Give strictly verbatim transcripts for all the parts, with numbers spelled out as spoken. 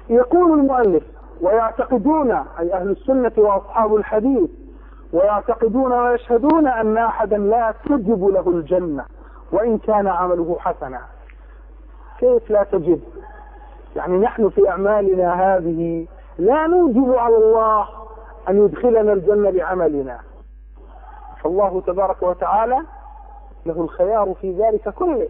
يقول المؤلف: ويعتقدون، أي أهل السنة وأصحاب الحديث، ويعتقدون ويشهدون أن أحدا لا تجب له الجنة وإن كان عمله حسنا. كيف لا تجب؟ يعني نحن في أعمالنا هذه لا نوجب على الله أن يدخلنا الجنة بعملنا، فالله تبارك وتعالى له الخيار في ذلك كله،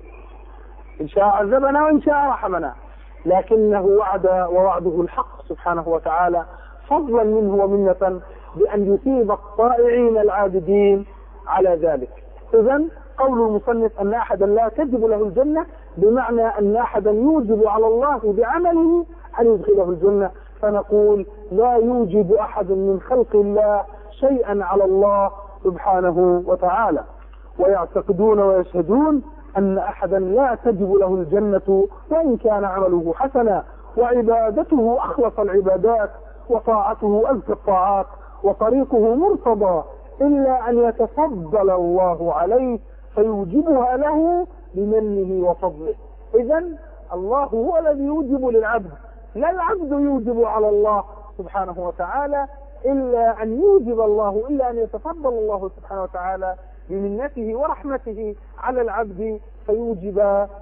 إن شاء عذبنا وإن شاء رحمنا، لكنه وعد ووعده الحق سبحانه وتعالى، فضلا منه ومنة بأن يثيب الطائعين العابدين على ذلك. إذن قول المصنف أن أحدا لا تجب له الجنة بمعنى أن أحدا يوجب على الله بعمله أن يدخله الجنة، فنقول لا يوجب أحد من خلق الله شيئا على الله سبحانه وتعالى. ويعتقدون ويشهدون أن أحدا لا تجب له الجنة وإن كان عمله حسنا وعبادته أخلص العبادات وطاعته أزكى الطاعات وطريقه مرتضى، إلا أن يتفضل الله عليه فيوجبها له بمنه وفضله. إذن الله هو الذي يوجب للعبد، لا العبد يوجب على الله سبحانه وتعالى، إلا أن يوجب الله، إلا أن يتفضل الله سبحانه وتعالى بمنته ورحمته على العبد فيوجب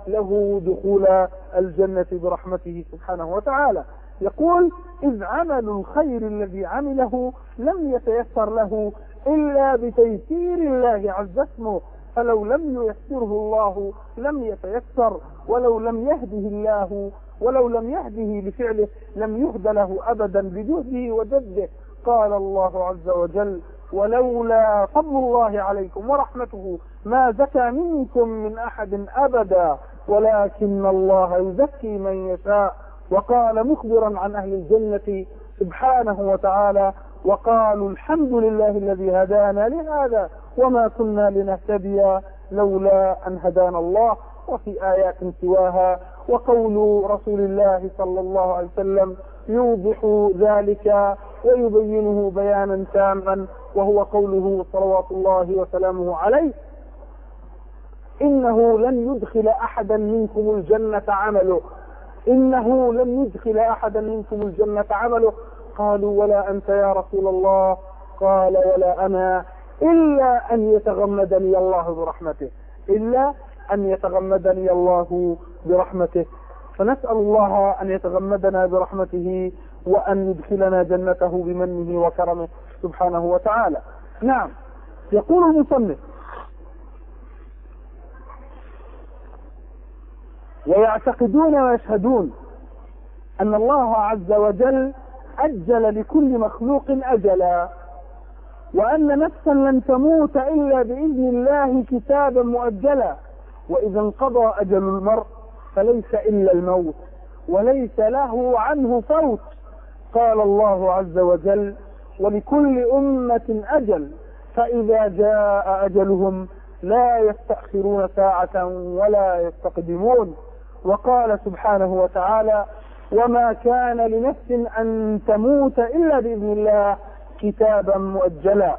له دخول الجنة برحمته سبحانه وتعالى. يقول: إذ عمل الخير الذي عمله لم يتيسر له إلا بتيسير الله عز اسمه، فلو لم ييسره الله لم يتيسر، ولو لم يهده الله ولو لم يهده لفعله لم يهد له أبدا بجهده وجده. قال الله عز وجل: ولولا فضل الله عليكم ورحمته ما زكى منكم من أحد أبدا ولكن الله يزكي من يشاء. وقال مخبرا عن أهل الجنة سبحانه وتعالى: وقالوا الحمد لله الذي هدانا لهذا وما كنا لنهتدي لولا أن هدانا الله. وفي آيات سواها. وقول رسول الله صلى الله عليه وسلم يوضح ذلك ويبينه بيانا تاما، وهو قوله صلوات الله وسلامه عليه: إنه لن يدخل أحدا منكم الجنة عمله إنه لن يدخل أحدا منكم الجنة عمله قالوا: ولا أنت يا رسول الله؟ قال: ولا أنا، إلا أن يتغمدني الله برحمته إلا أن يتغمدني الله برحمته. فنسأل الله أن يتغمدنا برحمته وأن يدخلنا جنته بمنه وكرمه سبحانه وتعالى. نعم. يقول المصنف: ويعتقدون ويشهدون أن الله عز وجل أجل لكل مخلوق أجلا، وأن نفسا لن تموت إلا بإذن الله كتابا مؤجلا، وإذا انقضى أجل المرء فليس إلا الموت وليس له عنه فوت. قال الله عز وجل: ولكل أمة أجل فإذا جاء أجلهم لا يستأخرون ساعة ولا يستقدمون. وقال سبحانه وتعالى: وما كان لنفس أن تموت إلا بإذن الله كتابا مؤجلا.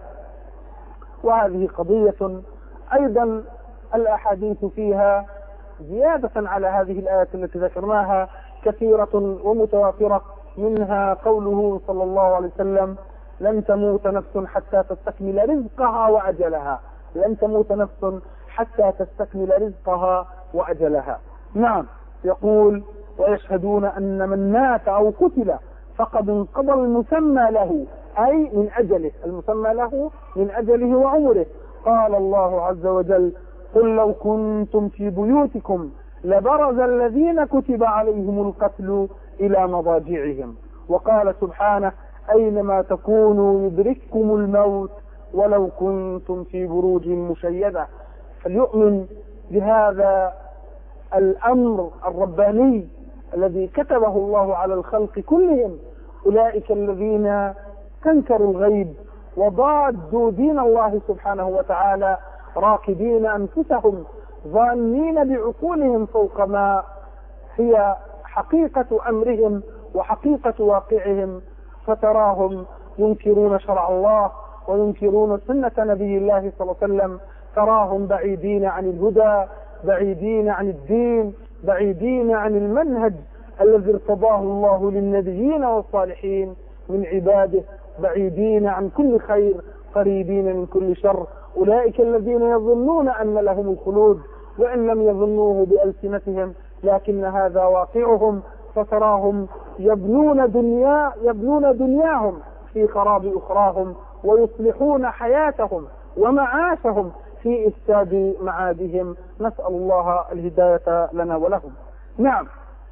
وهذه قضية أيضا الأحاديث فيها زيادة على هذه الآية التي ذكرناها كثيرة ومتوافرة، منها قوله صلى الله عليه وسلم: لن تموت نفس حتى تستكمل رزقها وأجلها لن تموت نفس حتى تستكمل رزقها وأجلها. نعم. يقول: ويشهدون أن من مات أو قتل فقد انقضى المسمى له، أي من أجله، المسمى له من أجله وعمره. قال الله عز وجل: قل لو كنتم في بيوتكم لبرز الذين كتب عليهم القتل إلى مضاجعهم. وقال سبحانه: أينما تكونوا يدرككم الموت ولو كنتم في بروج مشيدة. فليؤمن بهذا الأمر الرباني الذي كتبه الله على الخلق كلهم، أولئك الذين تنكروا الغيب وضادوا دين الله سبحانه وتعالى، راكبين أنفسهم ظانين بعقولهم فوق ما هي حقيقة أمرهم وحقيقة واقعهم، فتراهم ينكرون شرع الله وينكرون سنة نبي الله صلى الله عليه وسلم، تراهم بعيدين عن الهدى، بعيدين عن الدين، بعيدين عن المنهج الذي ارتضاه الله للنبيين والصالحين من عباده، بعيدين عن كل خير قريبين من كل شر. أولئك الذين يظنون أن لهم الخلود وإن لم يظنوه بألسنتهم، لكن هذا واقعهم، فتراهم يبنون دنيا يبنون دنياهم في خراب أخراهم، ويصلحون حياتهم ومعاشهم في إفساد معادهم. نسأل الله الهداية لنا ولهم. نعم،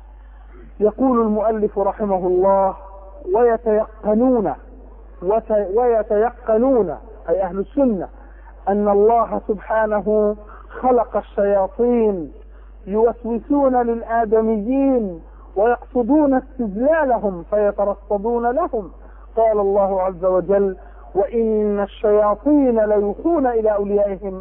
يقول المؤلف رحمه الله: ويتيقنون ويتيقنون أي أهل السنة أن الله سبحانه خلق الشياطين يوسوسون للآدميين ويقصدون استذلالهم فيترصدون لهم. قال الله عز وجل: وإن الشياطين ليوحون إلى أوليائهم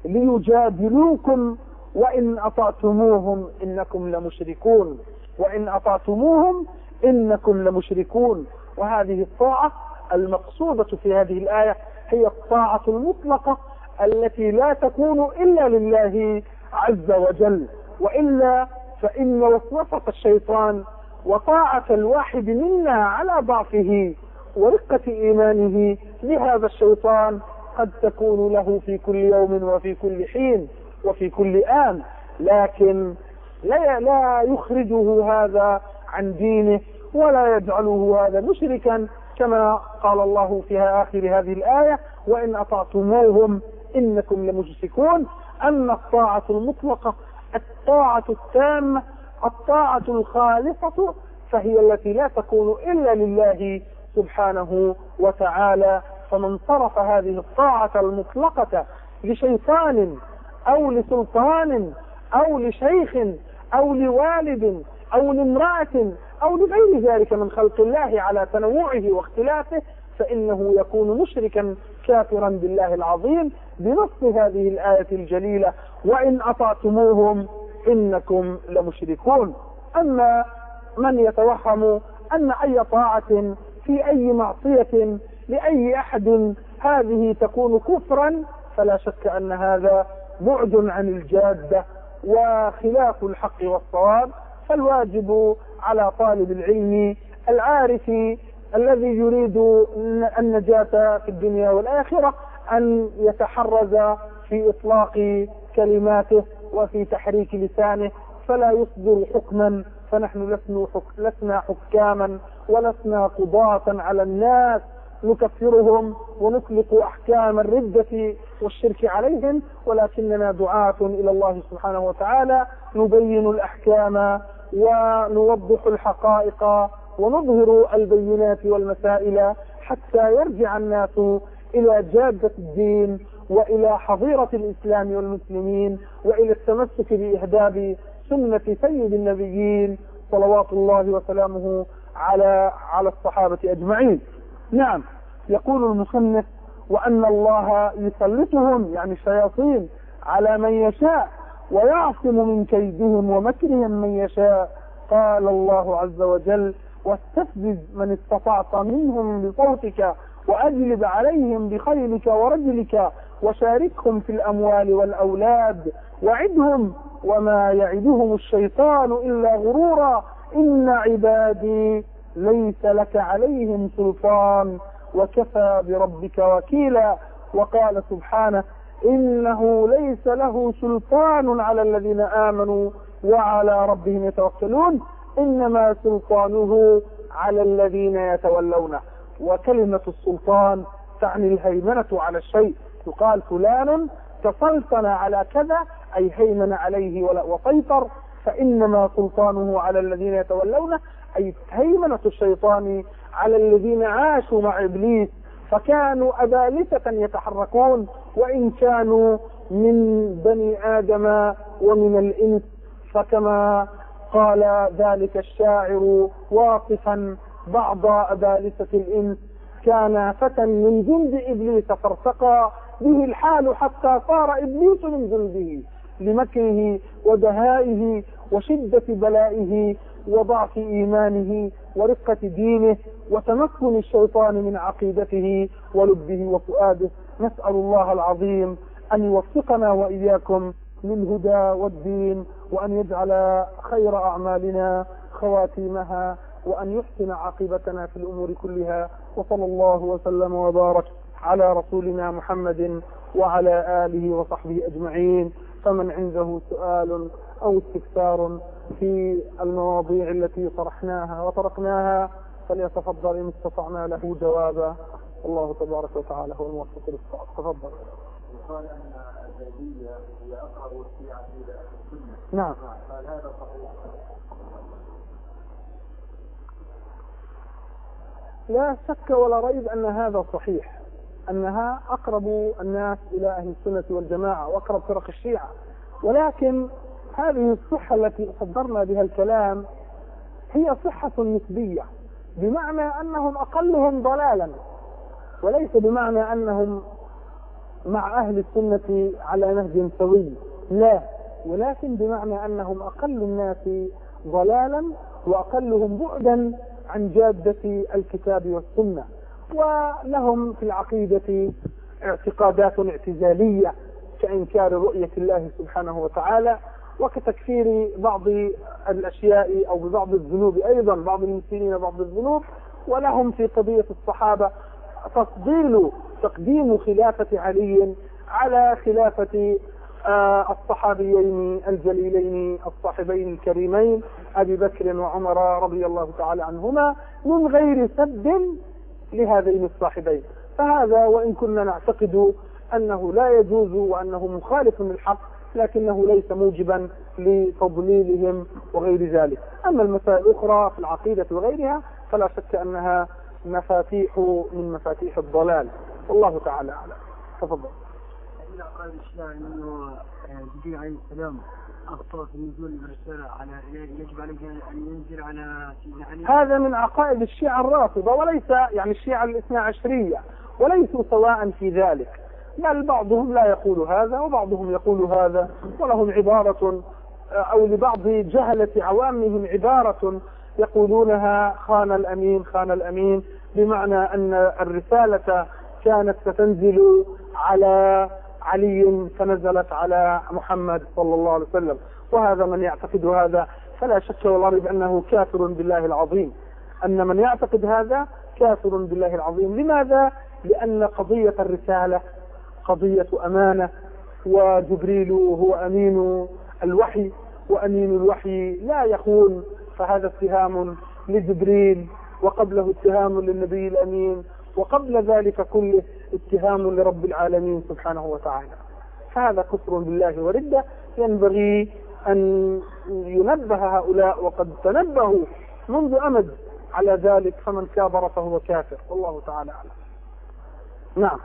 ليجادلوكم وإن أطعتموهم إنكم لمشركون وإن أطعتموهم إنكم لمشركون. وهذه الطاعة المقصودة في هذه الآية هي الطاعة المطلقة التي لا تكون إلا لله عز وجل، وإلا فإن وسوسة الشيطان وطاعة الواحد منا على ضعفه ورقة إيمانه لهذا الشيطان قد تكون له في كل يوم وفي كل حين وفي كل آن، لكن لا, لا يخرجه هذا عن دينه ولا يجعله هذا مشركا، كما قال الله في آخر هذه الآية: وإن أطعتموهم إنكم لمشركون. أن الطاعة المطلقة، الطاعة التامة، الطاعة الخالصة، فهي التي لا تكون إلا لله سبحانه وتعالى. فمن صرف هذه الطاعة المطلقة لشيطان أو لسلطان أو لشيخ أو لوالد أو لامرأة أو لغير ذلك من خلق الله على تنوعه واختلافه، فإنه يكون مشركا كافرا بالله العظيم بنص هذه الآية الجليلة: وإن أطعتموهم إنكم لمشركون. أما من يتوهم أن أي طاعة في أي معصية لأي أحد هذه تكون كفرا، فلا شك أن هذا بعد عن الجادة وخلاف الحق والصواب. فالواجب على طالب العلم العارف الذي يريد النجاة في الدنيا والآخرة أن يتحرز في إطلاق كلماته وفي تحريك لسانه، فلا يصدر حكما، فنحن لسنا حكاما ولسنا قضاة على الناس نكفرهم ونطلق أحكام الردة والشرك عليهم، ولكننا دعاة إلى الله سبحانه وتعالى نبين الأحكام ونوضح الحقائق ونظهر البينات والمسائل حتى يرجع الناس إلى جادة الدين وإلى حظيرة الإسلام والمسلمين وإلى التمسك بإهداب سنة سيد النبيين صلوات الله وسلامه على على الصحابة أجمعين. نعم، يقول المصنف: وأن الله يسلطهم يعني الشياطين على من يشاء ويعصم من كيدهم ومكرهم من يشاء. قال الله عز وجل: واستفزز من استطعت منهم بصوتك وأجلب عليهم بخيلك ورجلك وشاركهم في الأموال والأولاد وعدهم وما يعدهم الشيطان إلا غرورا إن عبادي ليس لك عليهم سلطان وكفى بربك وكيلا. وقال سبحانه: إنه ليس له سلطان على الذين آمنوا وعلى ربهم يتوكلون إنما سلطانه على الذين يتولونه. وكلمة السلطان تعني الهيمنة على الشيء، يقال فلان تسلطن على كذا أي هيمن عليه وسيطر، فإنما سلطانه على الذين يتولونه أي هيمنة الشيطان على الذين عاشوا مع إبليس فكانوا أبالسة يتحركون وإن كانوا من بني آدم ومن الإنس. فكما قال ذلك الشاعر واصفا بعض أبالسة الإنس: كان فتى من جند إبليس فارتقى به الحال حتى صار إبليس من جنده لمكره ودهائه وشدة بلائه وضعف إيمانه ورقة دينه وتمكن الشيطان من عقيدته ولبه وفؤاده. نسأل الله العظيم أن يوفقنا وإياكم للهدى والدين، وأن يجعل خير أعمالنا خواتيمها، وأن يحسن عاقبتنا في الأمور كلها. وصلى الله وسلم وبارك على رسولنا محمد وعلى آله وصحبه أجمعين. فمن عنده سؤال أو استفسار في المواضيع التي طرحناها وطرقناها فليتفضل إن استطعنا له جوابا. الله تبارك وتعالى هو الموفق للصواب. تفضل. يقال أن الزيدية هي أقرب الشيعة إلى السنة. نعم. هل هذا صحيح؟ لا شك ولا ريب أن هذا صحيح، أنها أقرب الناس إلى أهل السنة والجماعة وأقرب فرق الشيعة، ولكن هذه الصحة التي صدرنا بها الكلام هي صحة نسبية، بمعنى أنهم أقلهم ضلالا، وليس بمعنى أنهم مع أهل السنة على نهج سوي، لا، ولكن بمعنى أنهم أقل الناس ضلالا وأقلهم بعدا عن جادة الكتاب والسنة، ولهم في العقيدة اعتقادات اعتزالية كإنكار رؤية الله سبحانه وتعالى، وكتكفير بعض الأشياء أو ببعض الذنوب، أيضا بعض المسلمين بعض الذنوب. ولهم في قضية الصحابة تفضيل تقديم خلافة علي على خلافة الصحابيين الجليلين الصاحبين الكريمين أبي بكر وعمر رضي الله تعالى عنهما، من غير سب لهذين الصاحبين. فهذا وإن كنا نعتقد أنه لا يجوز وأنه مخالف للحق، لكنه ليس موجبا لتضليلهم وغير ذلك. أما المسائل الأخرى في العقيدة وغيرها فلا شك أنها مفاتيح من مفاتيح الضلال، والله تعالى أعلم. تفضل. إلى قال الشيعة أنه جبريل عليه السلام أخطأ في نزول الرسالة على يجب عليه أن ينزل على سيدنا علي. هذا من عقائد الشيعة الرافضة، وليس يعني الشيعة الاثنى عشرية، وليسوا سواء في ذلك، بل بعضهم لا يقول هذا وبعضهم يقول هذا، ولهم عبارة أو لبعض جهلة عوامهم عبارة يقولونها خان الأمين خان الأمين، بمعنى أن الرسالة كانت ستنزل على علي فنزلت على محمد صلى الله عليه وسلم. وهذا من يعتقد هذا فلا شك ولا ريب أنه كافر بالله العظيم، أن من يعتقد هذا كافر بالله العظيم. لماذا؟ لأن قضية الرسالة قضية أمانة، وجبريل هو أمين الوحي، وأمين الوحي لا يخون، فهذا اتهام لجبريل، وقبله اتهام للنبي الأمين، وقبل ذلك كله اتهام لرب العالمين سبحانه وتعالى. فهذا كفر بالله وردة، ينبغي أن ينبه هؤلاء، وقد تنبهوا منذ أمد على ذلك، فمن كابر فهو كافر، والله تعالى أعلم. نعم.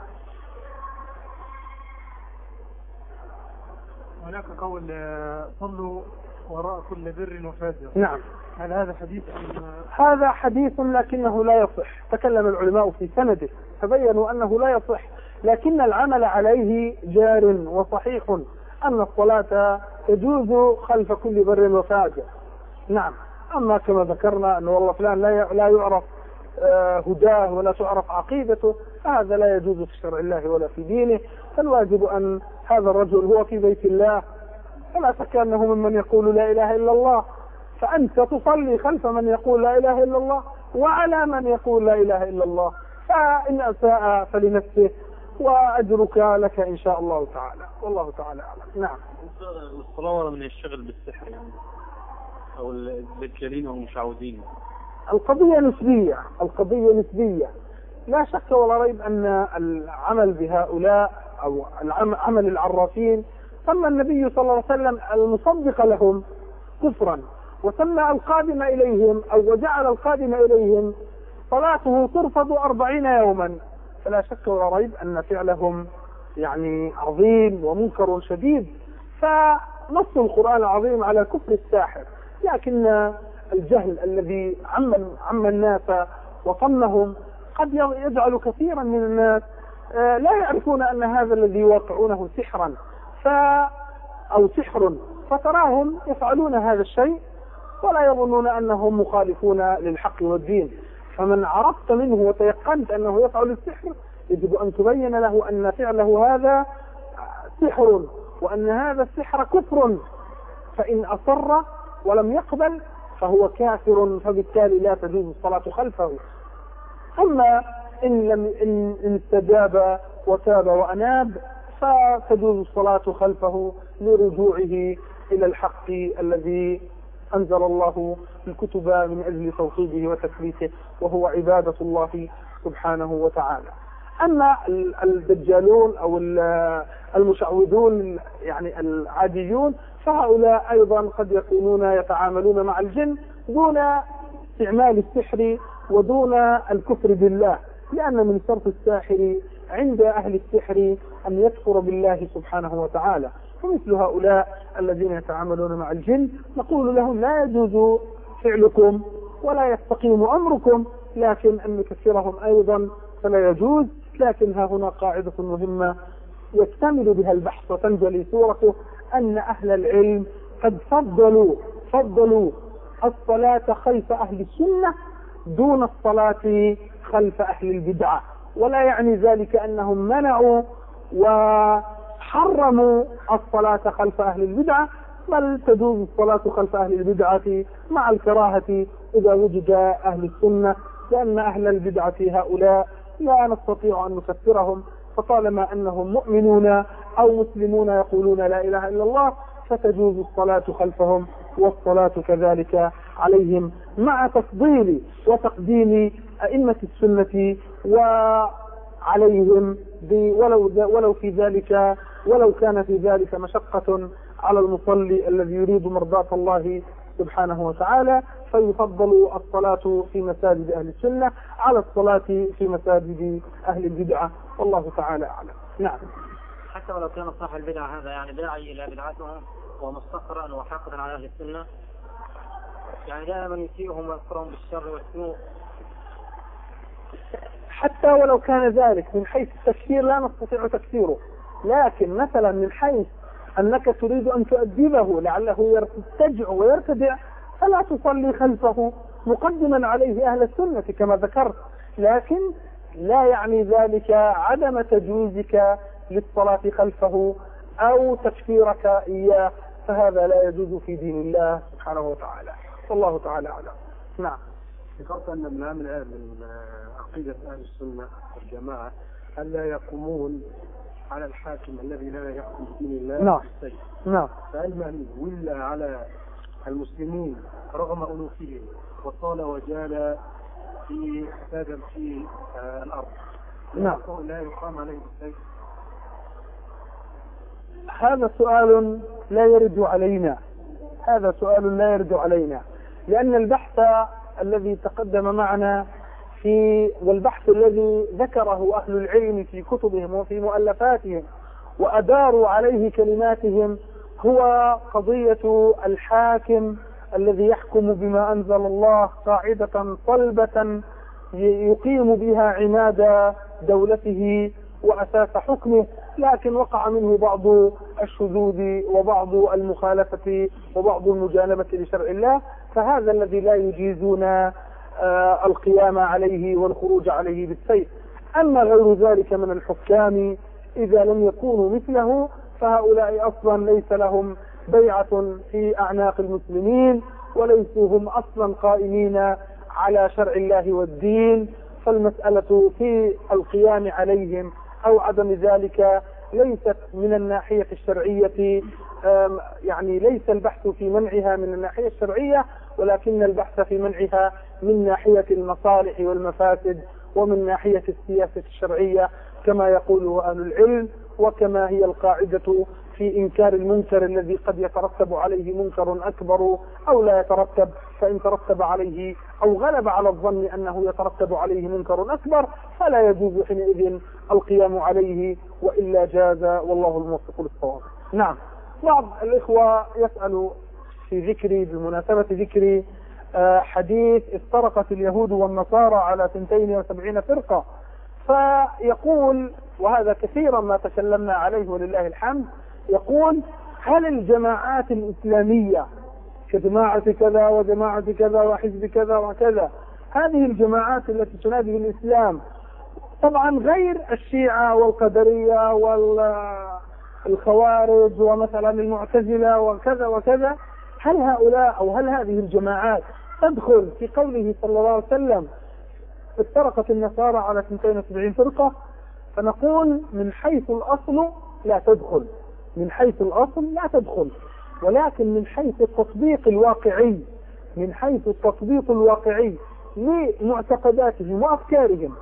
هناك قول صلوا وراء كل بر وفاجر. نعم. هل هذا حديث؟ هذا حديث لكنه لا يصح، تكلم العلماء في سنده فبينوا أنه لا يصح، لكن العمل عليه جار وصحيح، أن الصلاة تجوز خلف كل بر وفاجر. نعم. أما كما ذكرنا أن والله فلان لا يعرف هداه ولا تعرف عقيدته، هذا لا يجوز في شرع الله ولا في دينه. فالواجب أن هذا الرجل هو في بيت الله، فلا شك أنه ممن يقول لا إله إلا الله، فأنت تصلي خلف من يقول لا إله إلا الله وعلى من يقول لا إله إلا الله، فإن أساء فلنفسه وأجرك لك إن شاء الله تعالى، والله تعالى أعلم. نعم. الصلاة من الشغل بالسحر يعني أو الدجالين أو المشعوذين؟ القضية نسبية، القضية نسبية، لا شك ولا ريب أن العمل بهؤلاء أو عمل العرافين سمى النبي صلى الله عليه وسلم المصدق لهم كفرا، وسمى القادم إليهم أو وجعل القادم إليهم صلاته ترفض أربعين يوما. فلا شك ولا ريب أن فعلهم يعني عظيم ومنكر شديد، فنص القرآن العظيم على كفر الساحر، لكن الجهل الذي عم عم الناس وطمهم قد يجعل كثيرا من الناس لا يعرفون أن هذا الذي يوقعونه سحرا ف أو سحر، فتراهم يفعلون هذا الشيء ولا يظنون أنهم مخالفون للحق والدين. فمن عرفت منه وتيقنت أنه يفعل السحر يجب أن تبين له أن فعله هذا سحر، وأن هذا السحر كفر، فإن أصر ولم يقبل فهو كافر، فبالتالي لا تجوز الصلاة خلفه. أما إن لم إن إن استجاب وتاب وأناب فتجوز الصلاة خلفه لرجوعه إلى الحق الذي أنزل الله الكتب من أجل توحيده وتثبيته، وهو عبادة الله سبحانه وتعالى. أما الدجالون أو المشعوذون يعني العاديون فهؤلاء أيضا قد يكونون يتعاملون مع الجن دون استعمال السحر ودون الكفر بالله، لأن من شرط الساحر عند أهل السحر أن يكفر بالله سبحانه وتعالى. فمثل هؤلاء الذين يتعاملون مع الجن نقول لهم لا يجوز فعلكم ولا يستقيم أمركم، لكن أن نكفرهم أيضا فلا يجوز. لكن ها هنا قاعدة مهمة يكتمل بها البحث وتنجلي صورته، أن أهل العلم قد فضلوا فضلوا الصلاة خلف أهل السنة دون الصلاة خلف أهل البدعة، ولا يعني ذلك أنهم منعوا وحرموا الصلاة خلف أهل البدعة، بل تجوز الصلاة خلف أهل البدعة مع الكراهة إذا وجد أهل السنة، لأن أهل البدعة هؤلاء لا نستطيع أن نكفرهم، فطالما أنهم مؤمنون أو مسلمون يقولون لا إله إلا الله فتجوز الصلاة خلفهم والصلاة كذلك عليهم، مع تفضيل وتقديم أئمة السنة وعليهم ولو ولو في ذلك ولو كان في ذلك مشقة على المصلي الذي يريد مرضاة الله سبحانه وتعالى، فيفضل الصلاة في مساجد أهل السنة على الصلاة في مساجد أهل البدعة، والله تعالى أعلم. نعم. حتى ولو كان صاحب البدعة هذا يعني داعي إلى بدعتهم ومستقرا وحاقدا على أهل السنة، يعني دائما يسيئهم ويذكرهم بالشر والسوء، حتى ولو كان ذلك من حيث التكفير لا نستطيع تكفيره، لكن مثلا من حيث أنك تريد أن تؤدبه لعله يرتجع ويرتدع فلا تصلي خلفه مقدما عليه أهل السنة كما ذكرت، لكن لا يعني ذلك عدم تجويزك للصلاة خلفه أو تكفيرك إياه، فهذا لا يجوز في دين الله سبحانه وتعالى، والله تعالى أعلم. نعم. ذكرت أن من الآن من عقيدة أهل السنة والجماعة ألا يقومون على الحاكم الذي لا يحكم بدين الله. نعم. نعم. فهل من ولى على المسلمين رغم أنوفهم وطال وجال في فساد في آه الأرض، نعم، لا يقام عليه السيف؟ هذا سؤال لا يرد علينا، هذا سؤال لا يرد علينا، لأن البحث الذي تقدم معنا في والبحث الذي ذكره أهل العلم في كتبهم وفي مؤلفاتهم وأداروا عليه كلماتهم هو قضية الحاكم الذي يحكم بما أنزل الله قاعدة صلبة يقيم بها عماد دولته وأساس حكمه، لكن وقع منه بعض الشذوذ وبعض المخالفة وبعض المجانبة لشرع الله، فهذا الذي لا يجيزون آه القيام عليه والخروج عليه بالسيف. أما غير ذلك من الحكام إذا لم يكونوا مثله فهؤلاء أصلا ليس لهم بيعة في أعناق المسلمين، وليسوا هم أصلا قائمين على شرع الله والدين، فالمسألة في القيام عليهم أو عدم ذلك ليست من الناحية الشرعية، يعني ليس البحث في منعها من الناحية الشرعية، ولكن البحث في منعها من ناحية المصالح والمفاسد ومن ناحية السياسة الشرعية كما يقول أهل العلم، وكما هي القاعدة في إنكار المنكر الذي قد يترتب عليه منكر أكبر أو لا يترتب، فإن ترتب عليه أو غلب على الظن أنه يترتب عليه منكر أكبر فلا يجوز حينئذ القيام عليه، وإلا جاز، والله الموفق للصواب. نعم. بعض الإخوة يسأل في ذكري بالمناسبة ذكري حديث افترقت اليهود والنصارى على اثنتين وسبعين فرقة، فيقول، وهذا كثيرا ما تكلمنا عليه ولله الحمد، يقول هل الجماعات الإسلامية كجماعة كذا وجماعة كذا وحزب كذا وكذا، هذه الجماعات التي تنادي بالإسلام طبعا غير الشيعة والقدرية والخوارج ومثلا المعتزلة وكذا وكذا، هل هؤلاء أو هل هذه الجماعات تدخل في قوله صلى الله عليه وسلم افترقت النصارى على اثنتين وسبعين فرقة؟ فنقول من حيث الأصل لا تدخل، من حيث الأصل لا تدخل، ولكن من حيث التطبيق الواقعي، من حيث التطبيق الواقعي لمعتقداتهم وأفكارهم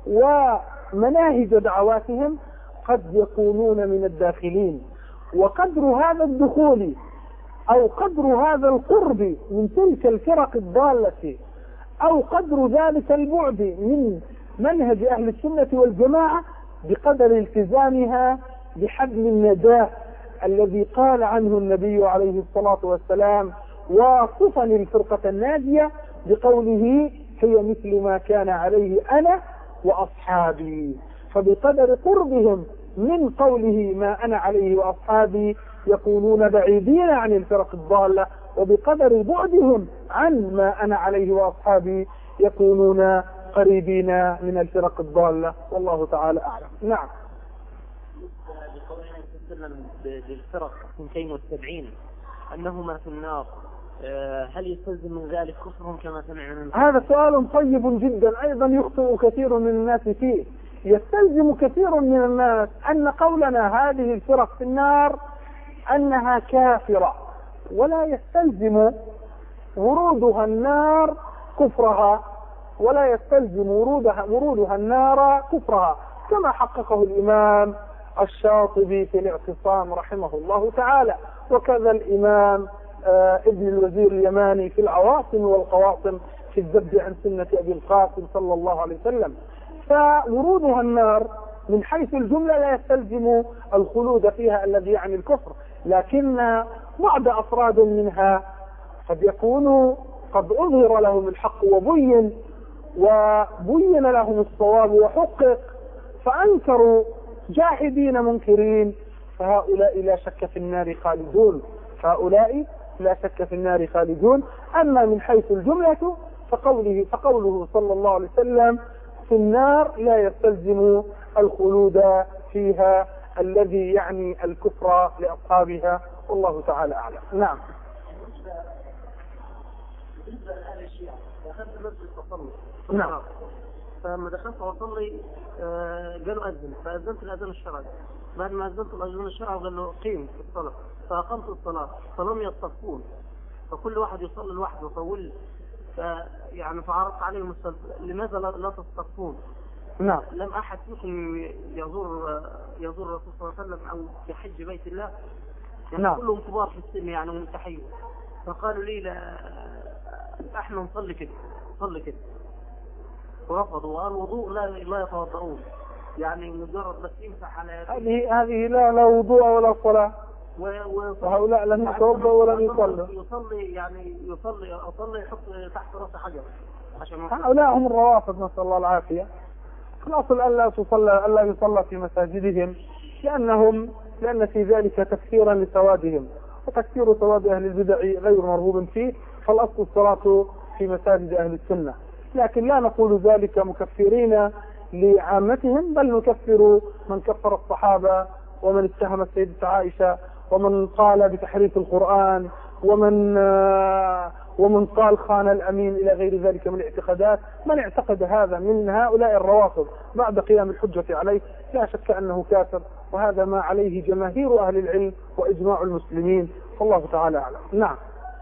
ومناهج دعواتهم قد يكونون من الداخلين. وقدر هذا الدخول أو قدر هذا القرب من تلك الفرق الضالة أو قدر ذلك البعد من منهج أهل السنة والجماعة بقدر التزامها بحبل النجاة الذي قال عنه النبي عليه الصلاة والسلام واصفا الفرقة الناجية بقوله هي مثل ما كان عليه أنا وأصحابي. فبقدر قربهم من قوله ما أنا عليه وأصحابي يكونون بعيدين عن الفرق الضالة، وبقدر بعدهم عن ما أنا عليه وأصحابي يكونون قريبين من الفرق الضالة، والله تعالى أعلم. نعم. بقولنا تسلم بالفرق اثنتين وسبعين أنهما في النار، هل يستلزم من ذلك كفرهم كما سمعنا من؟ هذا سؤال طيب جدا أيضا يخطئ كثير من الناس فيه. يستلزم كثير من الناس أن قولنا هذه الفرق في النار أنها كافرة، ولا يستلزم ورودها النار كفرها، ولا يستلزم ورودها ورودها النار كفرها، كما حققه الإمام الشاطبي في الاعتصام رحمه الله تعالى، وكذا الإمام آه ابن الوزير اليماني في العواصم والقواصم في الذب عن سنة أبي القاسم صلى الله عليه وسلم. فورودها النار من حيث الجملة لا يستلزم الخلود فيها الذي يعني الكفر، لكن بعض أفراد منها قد يكونوا قد أظهر لهم الحق وبين وبين لهم الصواب وحقق فأنكروا جاحدين منكرين، فهؤلاء لا شك في النار خالدون، فهؤلاء لا شك في النار خالدون. أما من حيث الجملة فقوله, فقوله صلى الله عليه وسلم في النار لا يستلزم الخلود فيها الذي يعني الكفر لأصحابها، والله تعالى أعلم. نعم. بالنسبة لأهل الشيعة دخلت المسجد أصلي. نعم. فلما دخلت أصلي قالوا أذن، فأذنت الأذان الشرعي. بعد ما أذنت الأذان الشرعي قال له قيم في الصلاة، فأقمت الصلاة فلم يصطفون، فكل واحد يصلي لوحده وطول، يعني فعرضت عليهم لماذا لا تصطفون؟ نعم. لم أحد منكم يزور يزور الرسول صلى الله عليه وسلم أو يحج بيت الله، يعني نعم. كلهم كبار في السن يعني ومتحيون. فقالوا لي لا احنا نصلي كده نصلي كده، ورفضوا وقالوا الوضوء لا لا يتوضؤون، يعني مجرد بس يمسح على هذه هذه لا لا وضوء ولا صلاة، وهؤلاء لم يتوضؤوا ولم يصلوا. يصلي يعني يصلي اصلي يحط تحت راسه حجر عشان هؤلاء هم الروافض نسأل الله العافية. الأصل ألا تصلى ألا يصلى في مساجدهم لأنهم لأن في ذلك تكثيرا لسوادهم، وتكثير سواد أهل البدع غير مرغوب فيه، فالأصل الصلاة في مساجد أهل السنة. لكن لا نقول ذلك مكفرين لعامتهم، بل نكفر من كفر الصحابة ومن اتهم السيدة عائشة ومن قال بتحريف القرآن ومن ومن قال خان الأمين إلى غير ذلك من الاعتقادات. من اعتقد هذا من هؤلاء الروافض بعد قيام الحجة عليه لا شك أنه كافر، وهذا ما عليه جماهير أهل العلم وإجماع المسلمين، والله تعالى أعلم. نعم.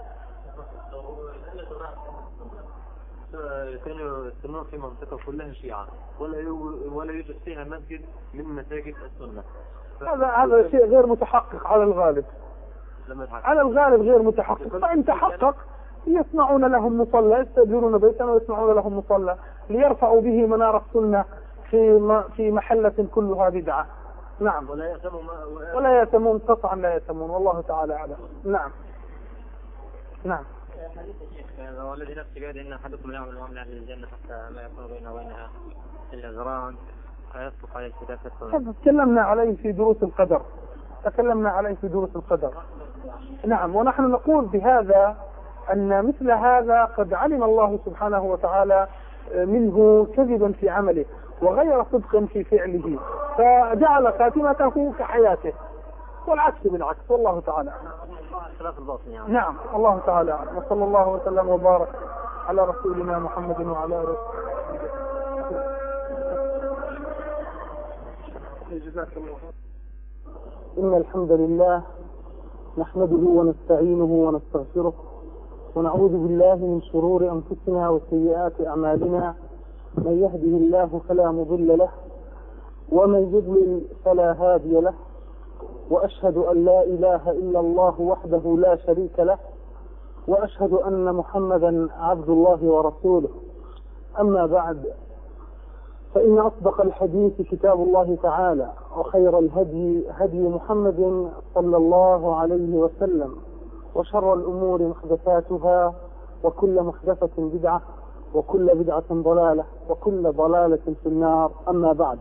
كانوا يسكنون في منطقة كلها شيعة ولا ولا يوجد فيها مسجد من مساجد السنة. هذا هذا شيء غير متحقق على الغالب. على الغالب غير متحقق، فإن تحقق يصنعون لهم مصلى، يستأجرون بيتا ويصنعون لهم مصلى ليرفعوا به منار السنة في في محلة كلها بدعة. نعم. ولا يأتمون ولا يأتمون قطعا لا يأتمون، والله تعالى أعلم. نعم. نعم. حديث الشيخ والذي نفسي قال إن أحدكم يعمل عمل أهل الجنة حتى ما يكون بينه وبينها إلا ذراع فيسقط عليه الكتاب. تكلمنا عليه في دروس القدر، تكلمنا عليه في دروس القدر. نعم. ونحن نقول بهذا أن مثل هذا قد علم الله سبحانه وتعالى منه كذبا في عمله وغير صدقا في فعله، فجعل خاتمته كحياته، والعكس بالعكس، والله تعالى. الخلاف الباطن يعني. نعم، الله تعالى أعلم. وصلى الله وسلم وبارك على رسولنا محمد وعلى آله وصحبه. إن الحمد لله نحمده ونستعينه ونستغفره ونعوذ بالله من شرور أنفسنا وسيئات أعمالنا، من يهده الله فلا مضل له ومن يضلل فلا هادي له، وأشهد أن لا إله إلا الله وحده لا شريك له، وأشهد أن محمدا عبد الله ورسوله. أما بعد، فإن أصدق الحديث كتاب الله تعالى، وخير الهدي هدي محمد صلى الله عليه وسلم، وشر الأمور محدثاتها، وكل محدثة بدعة، وكل بدعة ضلالة، وكل ضلالة في النار. أما بعد،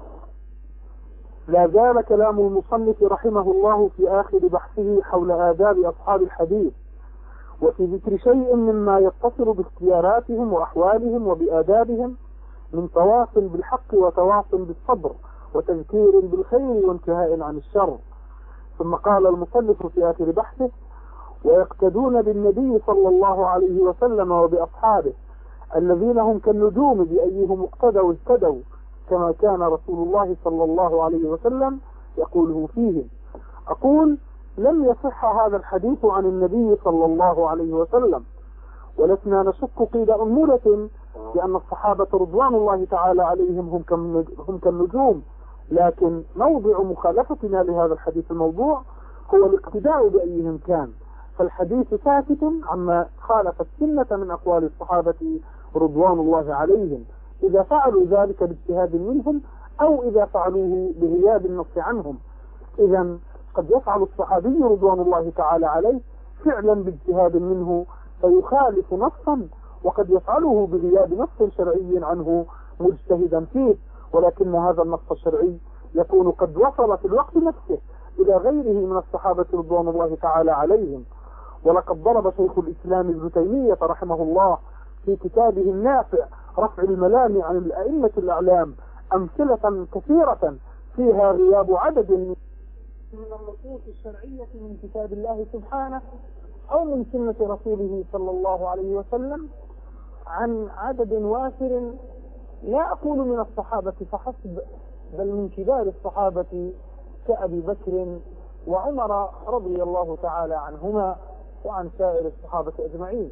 لا زال كلام المصنف رحمه الله في آخر بحثه حول آداب أصحاب الحديث، وفي ذكر شيء مما يتصل باختياراتهم وأحوالهم وبآدابهم من تواصل بالحق وتواصل بالصبر وتذكير بالخير وانتهاء عن الشر. ثم قال المصنف في آخر بحثه: ويقتدون بالنبي صلى الله عليه وسلم وبأصحابه الذين هم كالنجوم بأيهم اقتدوا اهتدوا، كما كان رسول الله صلى الله عليه وسلم يقوله فيهم. أقول: لم يصح هذا الحديث عن النبي صلى الله عليه وسلم، ولسنا نشك قيد أنملة بأن الصحابة رضوان الله تعالى عليهم هم كالنجوم، لكن موضع مخالفتنا لهذا الحديث الموضوع هو الاقتداء بأيهم كان، فالحديث ساكت عما خالف السنة من أقوال الصحابة رضوان الله عليهم، إذا فعلوا ذلك باجتهاد منهم أو إذا فعلوه بغياب النص عنهم. إذا قد يفعل الصحابي رضوان الله تعالى عليه فعلا باجتهاد منه فيخالف نصا، وقد يفعله بغياب نص شرعي عنه مجتهدا فيه، ولكن هذا النص الشرعي يكون قد وصل في الوقت نفسه إلى غيره من الصحابة رضوان الله تعالى عليهم. ولقد ضرب شيخ الإسلام ابن تيمية رحمه الله في كتابه النافع رفع الملام عن الأئمة الأعلام أمثلة كثيرة فيها غياب عدد من النصوص الشرعية من كتاب الله سبحانه أو من سنة رسوله صلى الله عليه وسلم عن عدد وافر، لا أقول من الصحابة فحسب، بل من كبار الصحابة كأبي بكر وعمر رضي الله تعالى عنهما وعن سائر الصحابة أجمعين.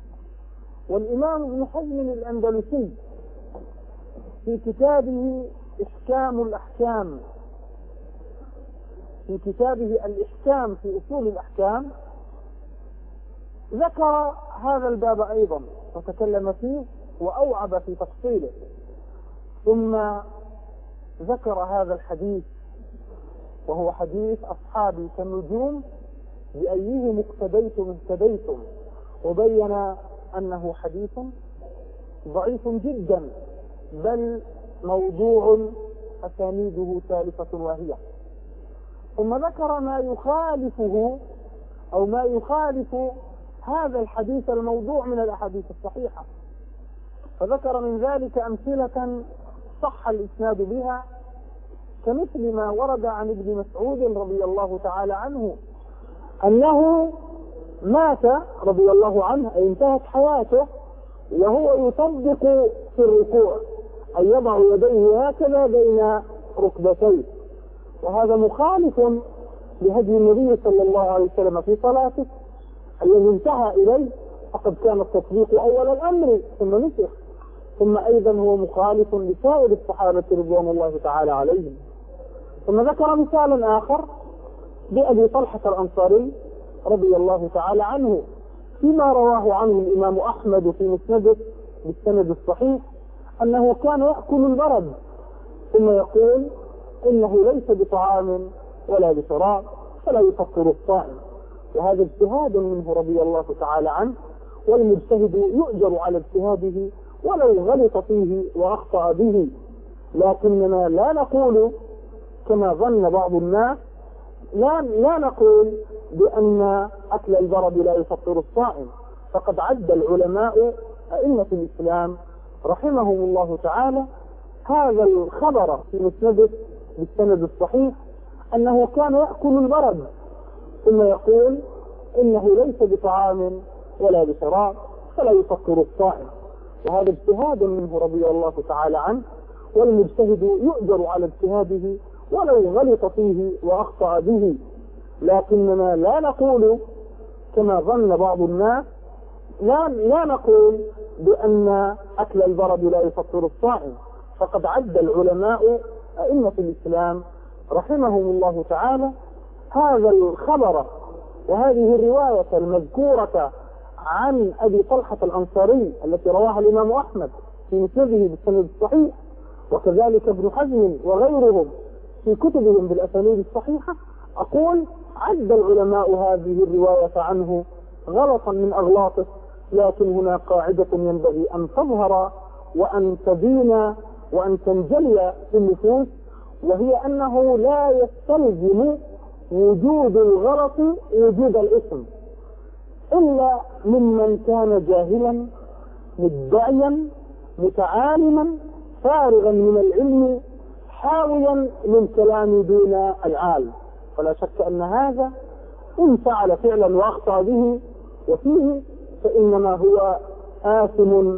والإمام ابن حزم الأندلسي في كتابه إحكام الأحكام في كتابه الإحكام في أصول الأحكام ذكر هذا الباب أيضا وتكلم فيه وأوعب في تفصيله، ثم ذكر هذا الحديث وهو حديث أصحابي كالنجوم بأيهم اقتديتم اهتديتم، وبين أنه حديث ضعيف جدا، بل موضوع أسانيده ثالثة واهية. ثم ذكر ما يخالفه أو ما يخالف هذا الحديث الموضوع من الأحاديث الصحيحة، فذكر من ذلك أمثلة صح الإسناد بها، كمثل ما ورد عن ابن مسعود رضي الله تعالى عنه أنه مات رضي الله عنه، أي انتهت حياته وهو يطبق في الركوع، أي يضع يديه هكذا بين ركبتيه، وهذا مخالف لهدي النبي صلى الله عليه وسلم في صلاته الذي انتهى إليه، فقد كان التطبيق أول الأمر ثم نسخ. ثم أيضا هو مخالف لسائر الصحابة رضوان الله تعالى عليهم. ثم ذكر مثالا آخر بأبي طلحة الأنصاري رضي الله تعالى عنه فيما رواه عنه الإمام أحمد في مسنده بالسند الصحيح أنه كان يأكل البرد ثم يقول إنه ليس بطعام ولا بشراب فلا يفطر الصائم، وهذا اجتهاد منه رضي الله تعالى عنه، والمجتهد يؤجر على اجتهاده ولو غلط فيه وأخطأ به، لكننا لا نقول كما ظن بعض الناس، لا, لا نقول بأن أكل البرد لا يفطر الصائم، فقد عد العلماء أئمة الإسلام رحمهم الله تعالى هذا الخبر في مسنده بالسند الصحيح أنه كان يأكل البرد ثم يقول إنه ليس بطعام ولا بشراب فلا يفطر الصائم. وهذا اجتهاد منه رضي الله تعالى عنه، والمجتهد يؤجر على اجتهاده ولو غلط فيه وأخطأ به. لكننا لا نقول كما ظن بعض الناس، لا, لا نقول بأن أكل البرد لا يفطر الصائم، فقد عد العلماء أئمة الإسلام رحمهم الله تعالى هذا الخبر وهذه الرواية المذكورة عن أبي طلحة الأنصاري التي رواها الإمام أحمد في مسنده بالسند الصحيح، وكذلك ابن حزم وغيرهم في كتبهم بالأسانيد الصحيحة. أقول عد العلماء هذه الرواية عنه غلطا من أغلاطه، لكن هنا قاعدة ينبغي أن تظهر وأن تبين وأن تنجلي في النفوس، وهي أنه لا يستلزم وجود الغلط وجود الإثم إلا ممن كان جاهلا مدعيا متعالما فارغا من العلم حاويا للكلام دون العالم. فلا شك أن هذا إن فعل فعلا وأخطأ به وفيه فإنما هو آثم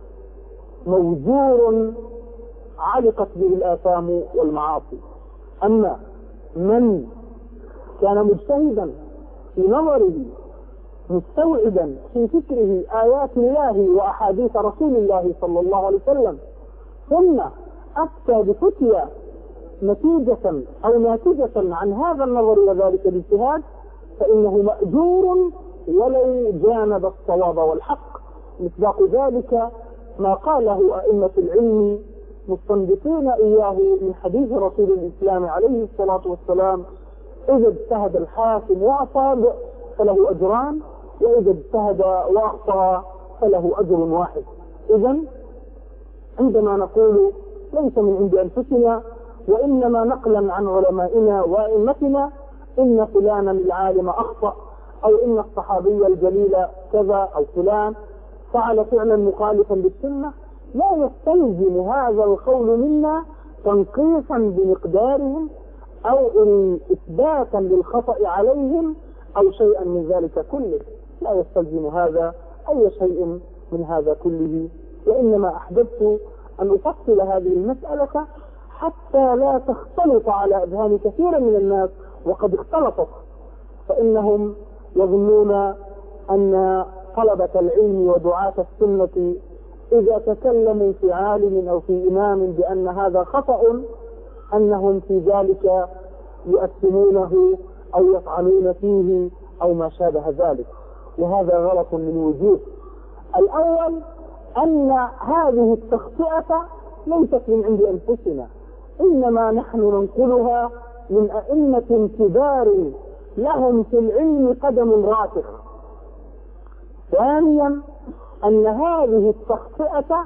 موزور علقت به الآثام والمعاصي. أما من كان مجتهدا في نظره مستوعبا في فكره آيات الله وأحاديث رسول الله صلى الله عليه وسلم ثم أفتى بفتية نتيجة أو ناتجة عن هذا النظر وذلك الاجتهاد فإنه مأجور ولو جانب الصواب والحق. مصداق ذلك ما قاله أئمة العلم مستنبطين إياه من حديث رسول الإسلام عليه الصلاة والسلام: إذا اجتهد الحاكم وأصاب فله أجران، وإذا اجتهد وأخطأ فله أجر واحد. إذا عندما نقول ليس من عند أنفسنا وإنما نقلا عن علمائنا وأئمتنا إن فلانا العالم أخطأ، أو إن الصحابي الجليل كذا، أو فلان فعل فعلا مخالفا للسنة، لا يستلزم هذا القول منا تنقيصا بمقدارهم أو إثباتا للخطأ عليهم أو شيئا من ذلك كله. لا يستلزم هذا أي شيء من هذا كله. وإنما أحببت أن أفصل هذه المسألة حتى لا تختلط على أذهان كثير من الناس، وقد اختلطت، فإنهم يظنون أن طلبة العلم ودعاة السنة إذا تكلموا في عالم أو في إمام بأن هذا خطأ أنهم في ذلك يؤثمونه أو يطعنون فيه أو ما شابه ذلك، وهذا غلط من وجوه. الأول أن هذه التخطئة ليست من عند أنفسنا، إنما نحن ننقلها من أئمة كبار لهم في العلم قدم راسخ. ثانيا أن هذه التخطئة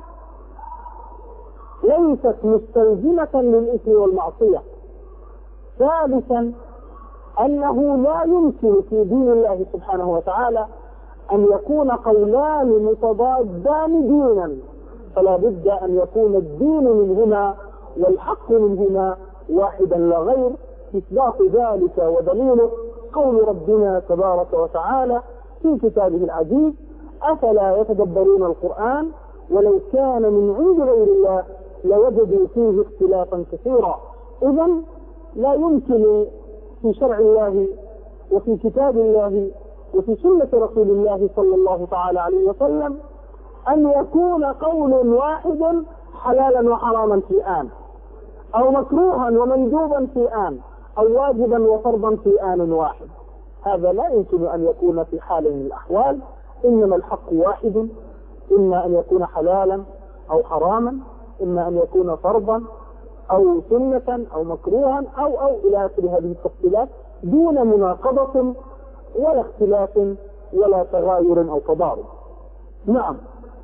ليست مستلزمة للإثم والمعصية. ثالثا أنه لا يمكن في دين الله سبحانه وتعالى أن يكون قولان متضادان دينا، فلا بد أن يكون الدين منهما والحق منهما واحدا لا غير. إثبات ذلك ودليله قول ربنا تبارك وتعالى في كتابه العزيز: أفلا يتدبرون القرآن ولو كان من عند غير الله لوجدوا فيه اختلافا كثيرا. إذا لا يمكن في شرع الله وفي كتاب الله وفي سنة رسول الله صلى الله تعالى عليه وسلم أن يكون قول واحد حلالا وحراما في آن، أو مكروها ومندوبا في آن، أو واجبا وفرضا في آن واحد. هذا لا يمكن أن يكون في حال من الأحوال، إنما الحق واحد، إما أن يكون حلالا أو حراما، إما أن يكون فرضا أو سنة أو مكروها أو أو إلى آخر هذه التفصيلات، دون مناقضة ولا اختلاف ولا تغاير أو تضارب. نعم.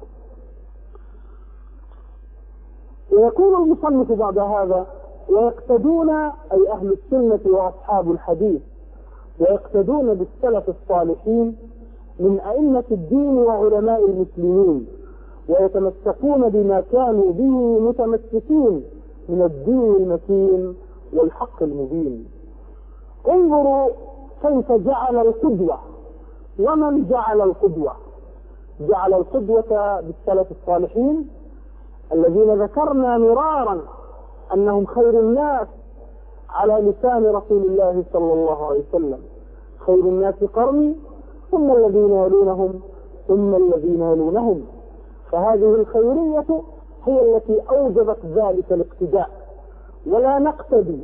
ويكون المصنف بعد هذا: ويقتدون أي أهل السنة وأصحاب الحديث ويقتدون بالسلف الصالحين من أئمة الدين وعلماء المسلمين، ويتمسكون بما كانوا به متمسكين من الدين المتين والحق المبين. انظروا كيف جعل القدوة ومن جعل القدوة؟ جعل القدوة بالسلف الصالحين الذين ذكرنا مرارا أنهم خير الناس على لسان رسول الله صلى الله عليه وسلم. خير الناس قرني ثم الذين يلونهم ثم الذين يلونهم. فهذه الخيرية هي التي أوجبت ذلك الاقتداء. ولا نقتدي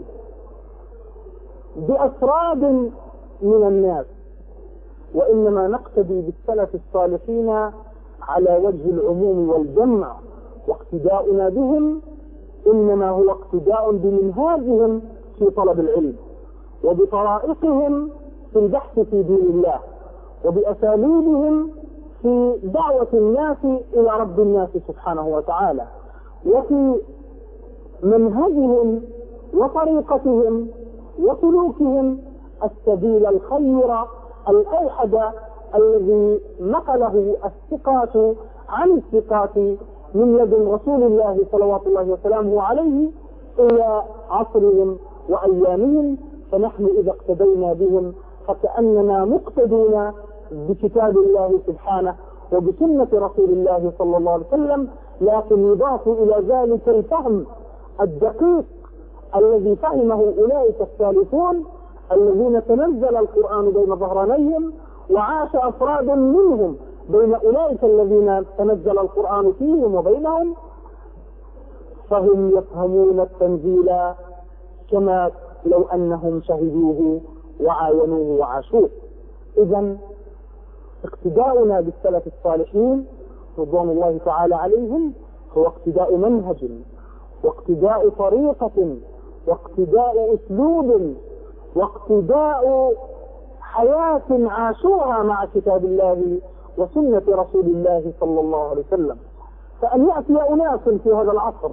بأفراد من الناس، وإنما نقتدي بالسلف الصالحين على وجه العموم والجمع. واقتداؤنا بهم إنما هو اقتداء بمنهاجهم في طلب العلم، وبطرائقهم في البحث في دين الله، وبأساليبهم في دعوة الناس إلى رب الناس سبحانه وتعالى، وفي منهجهم وطريقتهم وسلوكهم السبيل الخير الأوحد الذي نقله الثقات عن الثقات من لدن رسول الله صلوات الله وسلامه عليه إلى عصرهم وأيامهم. فنحن إذا اقتدينا بهم فكأننا مقتدون بكتاب الله سبحانه وبسنة رسول الله صلى الله عليه وسلم، لكن يضاف إلى ذلك الفهم الدقيق الذي فهمه أولئك الثالثون الذين تنزل القرآن بين ظهرانيهم، وعاش أفراد منهم بين أولئك الذين تنزل القرآن فيهم وبينهم، فهم يفهمون التنزيل كما لو أنهم شهدوه وعاينوه وعاشوه. إذن اقتداؤنا بالسلف الصالحين رضوان الله تعالى عليهم هو اقتداء منهج، واقتداء طريقة، واقتداء أسلوب، واقتداء حياة عاشوها مع كتاب الله وسنة رسول الله صلى الله عليه وسلم. فأن يأتي أناس في هذا العصر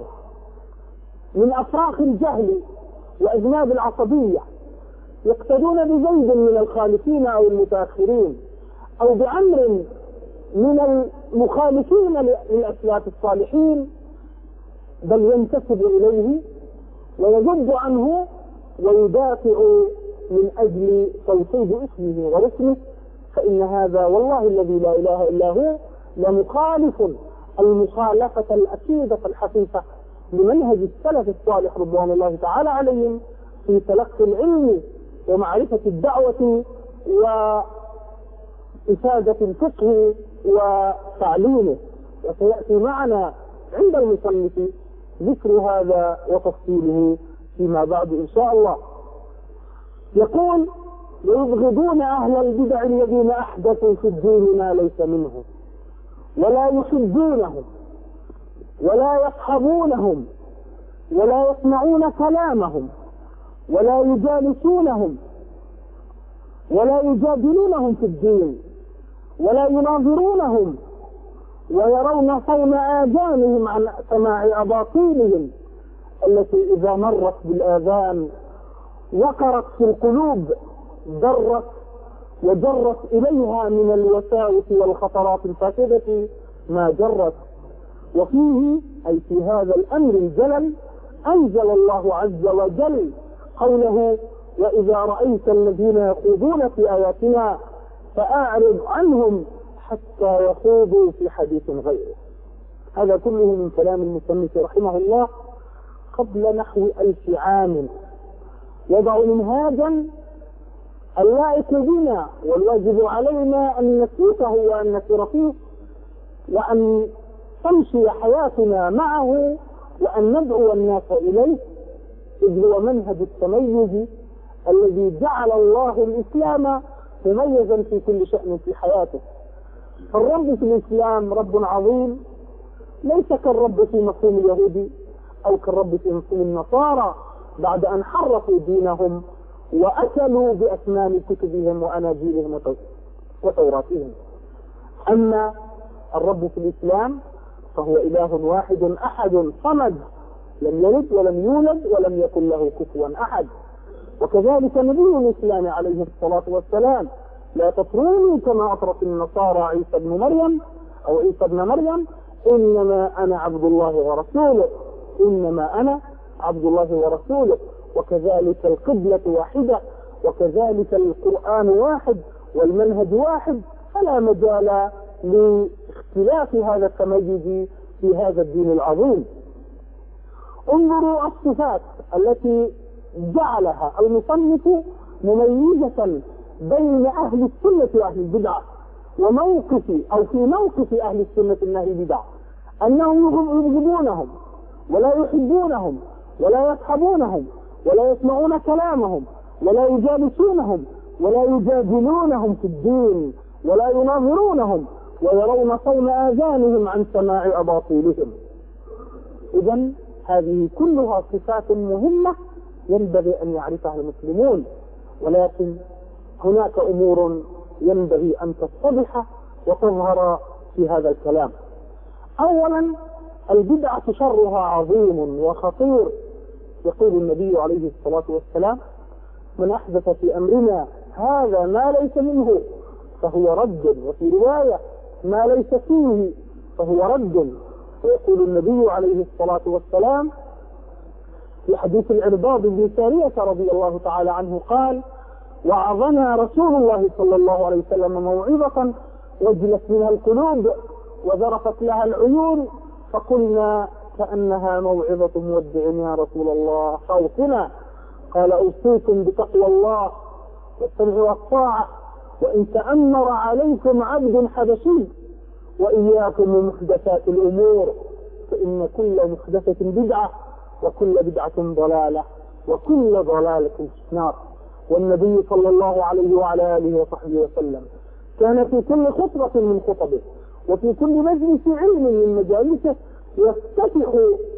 من أفراخ الجهل وأذناب العصبية يقتدون بزيد من الخالفين أو المتأخرين، أو بعمر من المخالفين للأسلاف الصالحين، بل ينتسب إليه ويجد عنه ويدافع من أجل توطيد اسمه ورسمه، فإن هذا والله الذي لا إله إلا هو لمخالف المخالفة الأكيدة الحقيقة لمنهج السلف الصالح رضوان الله تعالى عليهم في تلقي العلم ومعرفة الدعوة وإفادة الفقه وتعليمه. وسيأتي معنا عند المصنف ذكر هذا وتفصيله فيما بعد إن شاء الله. يقول: ويبغضون أهل البدع الذين أحدثوا في الدين ما ليس منه، ولا يحبونهم ولا يصحبونهم ولا يسمعون كلامهم ولا يجالسونهم ولا يجادلونهم في الدين ولا يناظرونهم، ويرون صون آذانهم عن سماع أباطيلهم التي إذا مرت بالآذان وقرت في القلوب ضرت وجرت إليها من الوساوس والخطرات الفاسدة ما جرت. وفيه أي في هذا الأمر الجلل أنزل الله عز وجل قوله: وإذا رأيت الذين يخوضون في آياتنا فأعرض عنهم حتى يخوضوا في حديث غيره. هذا كله من كلام المصنف رحمه الله قبل نحو ألف عام، يضع منهاجا اللائق بنا والواجب علينا أن نسلكه وأن نسير فيه وأن تمشي حياتنا معه وأن ندعو الناس إليه، إذ هو منهج التميز الذي جعل الله الإسلام مميزا في كل شأن في حياته. فالرب في الإسلام رب عظيم، ليس كالرب في مفهوم اليهود أو كالرب في مفهوم النصارى بعد أن حرفوا دينهم وأكلوا بأسنان كتبهم وأناجيلهم وتوراتهم. أما الرب في الإسلام فهو إله واحد أحد صمد، لم يلد ولم يولد ولم يكن له كفوا أحد. وكذلك نبي الإسلام عليه الصلاة والسلام: لا تطروني كما أطرت النصارى عيسى بن مريم أو عيسى بن مريم، إنما أنا عبد الله ورسوله، إنما أنا عبد الله ورسوله. وكذلك القبلة واحدة، وكذلك القرآن واحد، والمنهج واحد فلا مجال لاختلاف هذا التميز في هذا الدين العظيم. انظروا الصفات التي جعلها المصنف مميزة بين أهل السنة وأهل البدعة، وموقف أو في موقف أهل السنة من أهل البدعة أنهم يبغضونهم ولا يحبونهم ولا يصحبونهم ولا يسمعون كلامهم ولا يجالسونهم ولا يجادلونهم في الدين ولا يناظرونهم، ويرون صون آذانهم عن سماع أباطيلهم. إذن هذه كلها صفات مهمة ينبغي أن يعرفها المسلمون، ولكن هناك أمور ينبغي أن تتضح وتظهر في هذا الكلام. أولا، البدعة شرها عظيم وخطير. يقول النبي عليه الصلاة والسلام: من أحدث في أمرنا هذا ما ليس منه فهو رد، وفي رواية: ما ليس فيه فهو رد. ويقول النبي عليه الصلاة والسلام في حديث العرباض بن سارية رضي الله تعالى عنه قال: وعظنا رسول الله صلى الله عليه وسلم موعظة وجلت منها القلوب وذرفت لها العيون، فقلنا كأنها موعظة مودع يا رسول الله فأوصنا. قال: أوصيكم بتقوى الله والسمع والطاعة وإن تأمر عليكم عبد حبشي، وإياكم ومحدثات الأمور، فإن كل محدثة بدعة وكل بدعة ضلالة وكل ضلالة في النار. والنبي صلى الله عليه وعلى آله وصحبه وسلم كان في كل خطبة من خطبه وفي كل مجلس علم من مجالسه يفتتح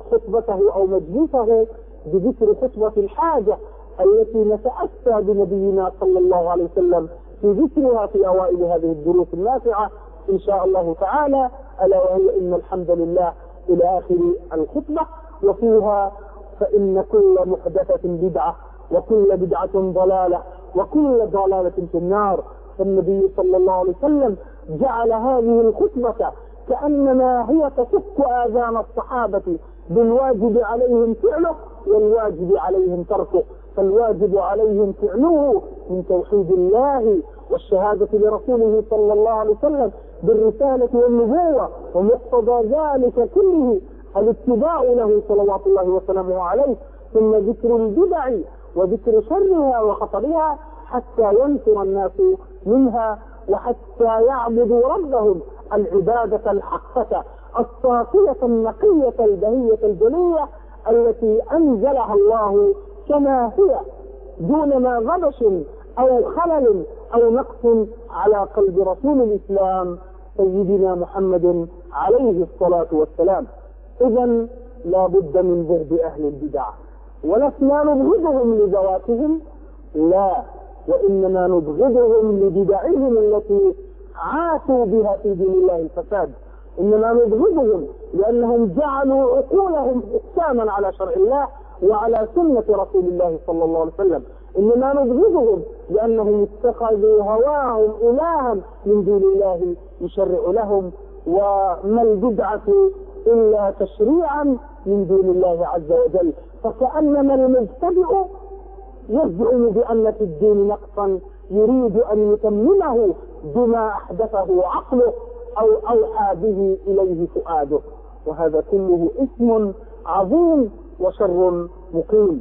خطبته أو مجلسه بذكر خطبة الحاجة التي نتأسى بنبينا صلى الله عليه وسلم في ذكرها في أوائل هذه الدروس النافعة إن شاء الله تعالى، ألا وهي إن الحمد لله إلى آخر الخطبة، وفيها: فإن كل محدثة بدعة وكل بدعة ضلالة وكل ضلالة في النار. فالنبي صلى الله عليه وسلم جعل هذه الخطبة كأنما هي تفك آذان الصحابة بالواجب عليهم فعله والواجب عليهم تركه. فالواجب عليهم فعله من توحيد الله والشهادة لرسوله صلى الله عليه وسلم بالرسالة والنبوة، ومقتضى ذلك كله الاتباع له صلوات الله وسلامه عليه، ثم ذكر البدع وذكر شرها وخطرها حتى ينفر الناس منها وحتى يعبدوا ربهم العبادة الحقة الصافية النقية البهية الجلية التي أنزلها الله كما هي دون ما غبش أو خلل أو نقص على قلب رسول الإسلام سيدنا محمد عليه الصلاة والسلام. إذن لا بد من بغض أهل البدع، ولسنا نبغضهم لذواتهم، لا، وإنما نبغضهم لبدعهم التي عاتوا بها في دين الله الفساد. إنما نبغضهم لأنهم جعلوا عقولهم حكاما على شرع الله وعلى سنة رسول الله صلى الله عليه وسلم. إنما نبغضهم لأنهم اتخذوا هواهم إلها من دون الله يشرع لهم، وما البدعة إلا تشريعا من دون الله عز وجل. فكأنما المبتدع يزعم بأن في الدين نقصا يريد أن يتممه بما أحدثه عقله أو أوحى به إليه فؤاده، وهذا كله اسم عظيم وشر مقيم.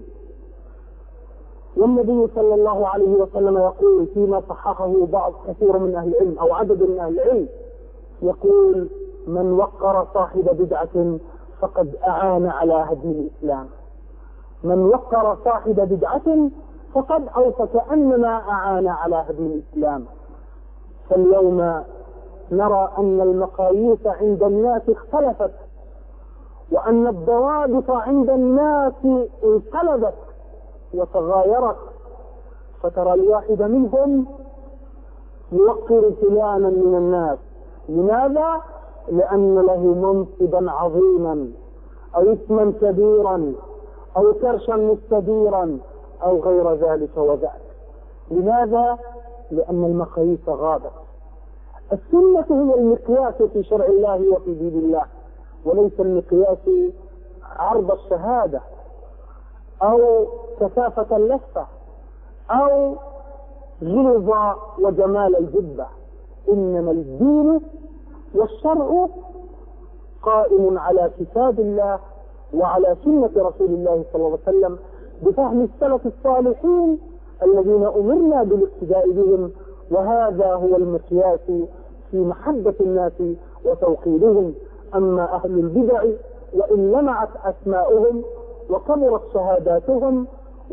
والنبي صلى الله عليه وسلم يقول فيما صححه بعض كثير من أهل العلم أو عدد من أهل العلم، يقول: من وقر صاحب بدعة فقد أعان على هدم الإسلام. من وقر صاحب بدعة فقد أو فكأنما أعان على هدم الإسلام. فاليوم نرى أن المقاييس عند الناس اختلفت، وأن الضوابط عند الناس انقلبت وتغايرت، فترى الواحد منهم يوقر فلانا من الناس. لماذا؟ لأن له منصبا عظيما أو اسما كبيرا أو كرشا مستديرا أو غير ذلك وذاك. لماذا؟ لأن المقاييس غابت. السنة هي المقياس في شرع الله وفي دين الله، وليس المقياس عرض الشهادة أو كثافة اللفة أو غلظ وجمال الجبة، إنما الدين والشرع قائم على كتاب الله وعلى سنة رسول الله صلى الله عليه وسلم بفهم السلف الصالحين الذين أمرنا بالاقتداء بهم، وهذا هو المقياس في محبة الناس وتوقيرهم. أما أهل البدع وإن لمعت أسماؤهم وكبرت شهاداتهم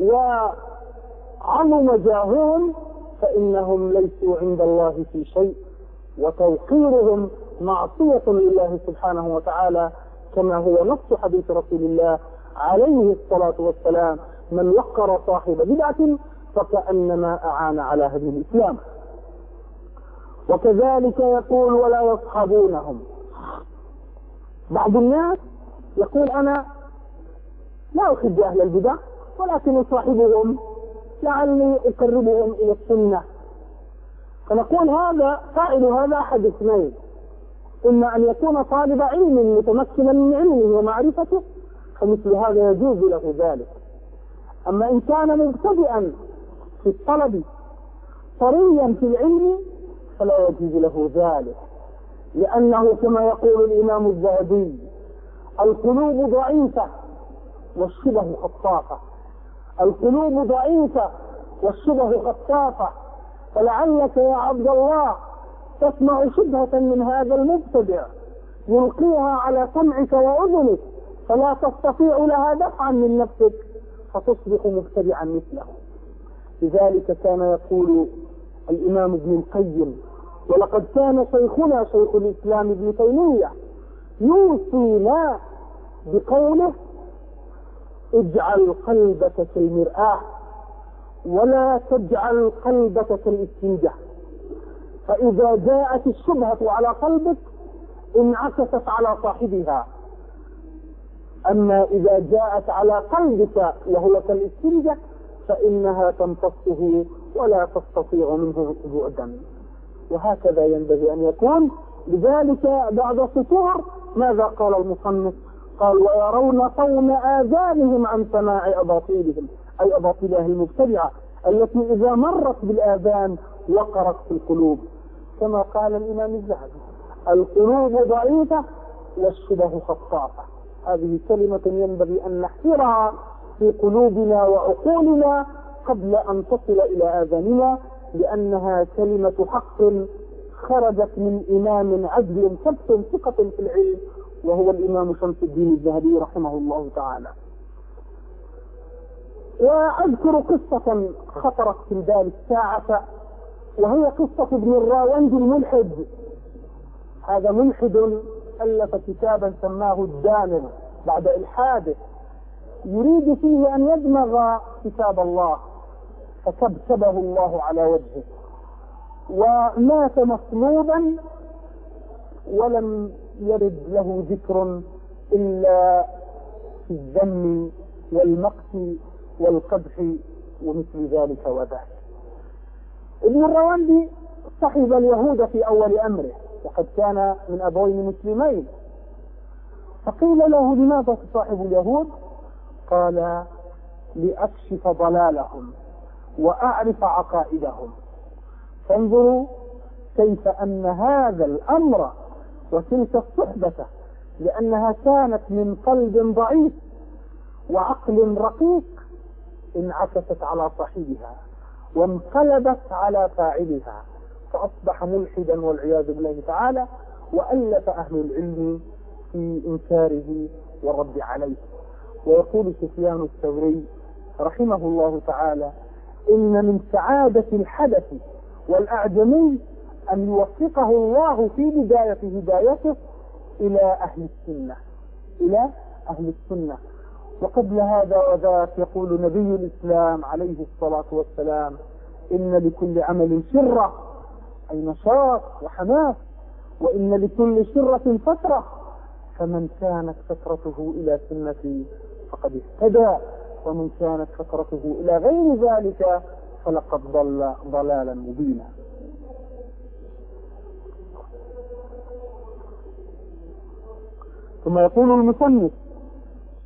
وعظم جاههم فإنهم ليسوا عند الله في شيء، وتوقيرهم معصية لله سبحانه وتعالى، كما هو نص حديث رسول الله عليه الصلاة والسلام: من وقر صاحب بدعة فكأنما أعان على هدم الإسلام. وكذلك يقول: ولا يصحبونهم. بعض الناس يقول: أنا لا أحب أهل البدع ولكن أصاحبهم لعلي أقربهم إلى السنة. فنقول هذا فاعل هذا أحد اثنين: إما أن يكون طالب علم متمكنا من علمه ومعرفته فمثل هذا يجوز له ذلك. أما إن كان مبتدئا في الطلب طريا في العلم فلا يجوز له ذلك، لأنه كما يقول الإمام الذهبي: القلوب ضعيفة والشبه خطافة. القلوب ضعيفة والشبه خطافة، فلعلك يا عبد الله تسمع شبهة من هذا المبتدع يلقيها على سمعك وأذنك فلا تستطيع لها دفعا من نفسك فتصبح مبتدعا مثله. لذلك كان يقول الإمام ابن القيم: ولقد كان شيخنا شيخ الإسلام ابن تيمية يوصينا بقوله: اجعل قلبك كالمرآة ولا تجعل قلبك كالإسفنجة، فإذا جاءت الشبهة على قلبك انعكست على صاحبها، أما إذا جاءت على قلبك وهو كالإسفنجة فإنها تمتصه ولا تستطيع منه بعدا. وهكذا ينبغي أن يكون. لذلك بعد سطور ماذا قال المصنف؟ قال: ويرون صون آذانهم عن سماع أباطيلهم، أي أباطيلها المبتدعة التي إذا مرت بالآذان وقرت في القلوب، كما قال الإمام الذهبي: القلوب ضعيفة والشبه خطافة. هذه كلمة ينبغي أن نحفرها في قلوبنا وعقولنا قبل أن تصل إلى آذاننا، لأنها كلمة حق خرجت من إمام عدل ثبت ثقة في العلم وهو الإمام شمس الدين الذهبي رحمه الله تعالى. وأذكر قصة خطرت في بال الساعة، وهي قصة ابن الراوندي الملحد. هذا ملحد ألف كتابا سماه الدامغ بعد إلحاده، يريد فيه أن يدمغ كتاب الله، فكبكبه الله على وجهه ومات مصلوبا، ولم يرد له ذكر إلا في الذم والمقت والقدح ومثل ذلك وذاك. ابن الراوندي صحب اليهود في أول أمره، وقد كان من أبوين مسلمين، فقيل له: لماذا تصاحب اليهود؟ قال: لأكشف ضلالهم وأعرف عقائدهم. فانظروا كيف أن هذا الأمر وتلك الصحبة لأنها كانت من قلب ضعيف وعقل رقيق انعكست على صاحبها وانقلبت على فاعلها، فأصبح ملحدا والعياذ بالله تعالى، وألف أهل العلم في إنكاره والرد عليه. ويقول سفيان الثوري رحمه الله تعالى: إن من سعادة الحدث والأعجمي أن يوفقه الله في بداية هدايته إلى أهل السنة إلى أهل السنة. وقبل هذا وذاك يقول نبي الإسلام عليه الصلاة والسلام: إن لكل عمل شرة، أي نشاط وحماس، وإن لكل شرة فترة، فمن كانت فترته إلى سنتي فقد اهتدى، ومن كانت فترته إلى غير ذلك فلقد ضل ضلالا مبينا. ثم يقول المصنف: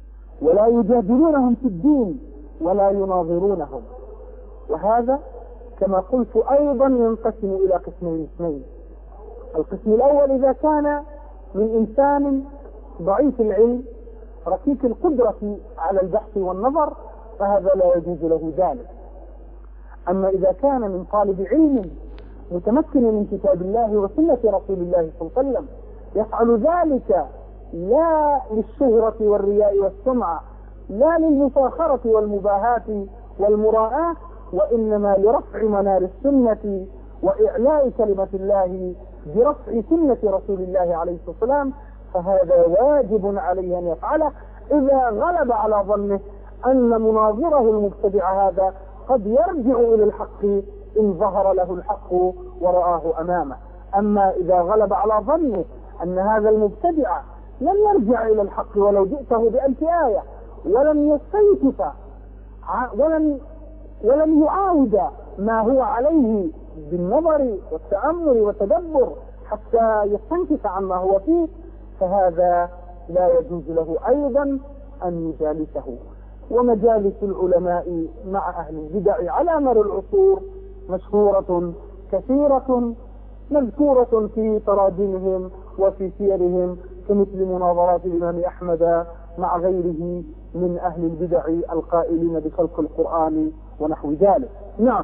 ولا يجادلونهم في الدين ولا يناظرونهم. وهذا كما قلت أيضا ينقسم إلى قسمين اثنين. القسم الأول إذا كان من إنسان ضعيف العلم ركيك القدرة على البحث والنظر فهذا لا يجوز له ذلك. أما إذا كان من طالب علم متمكن من كتاب الله وسنة رسول الله صلى الله عليه وسلم يفعل ذلك لا للشهرة والرياء والسمعة، لا للمفاخرة والمباهاة والمراءة، وإنما لرفع منار السنة وإعلاء كلمة الله برفع سنة رسول الله عليه الصلاة والسلام، فهذا واجب عليه أن يفعله إذا غلب على ظنه أن مناظره المبتدع هذا قد يرجع إلى الحق إن ظهر له الحق ورآه أمامه. أما إذا غلب على ظنه أن هذا المبتدع لن يرجع إلى الحق ولو جئته بألف آية، ولم يستيقظ ولم ولم يعاود ما هو عليه بالنظر والتأمل والتدبر حتى يستنكف عما هو فيه، فهذا لا يجوز له أيضا أن يجالسه. ومجالس العلماء مع أهل البدع على مر العصور مشهورة كثيرة مذكورة في تراجمهم وفي سيرهم، كمثل مناظرات الإمام أحمد مع غيره من أهل البدع القائلين بخلق القرآن ونحو ذلك. نعم.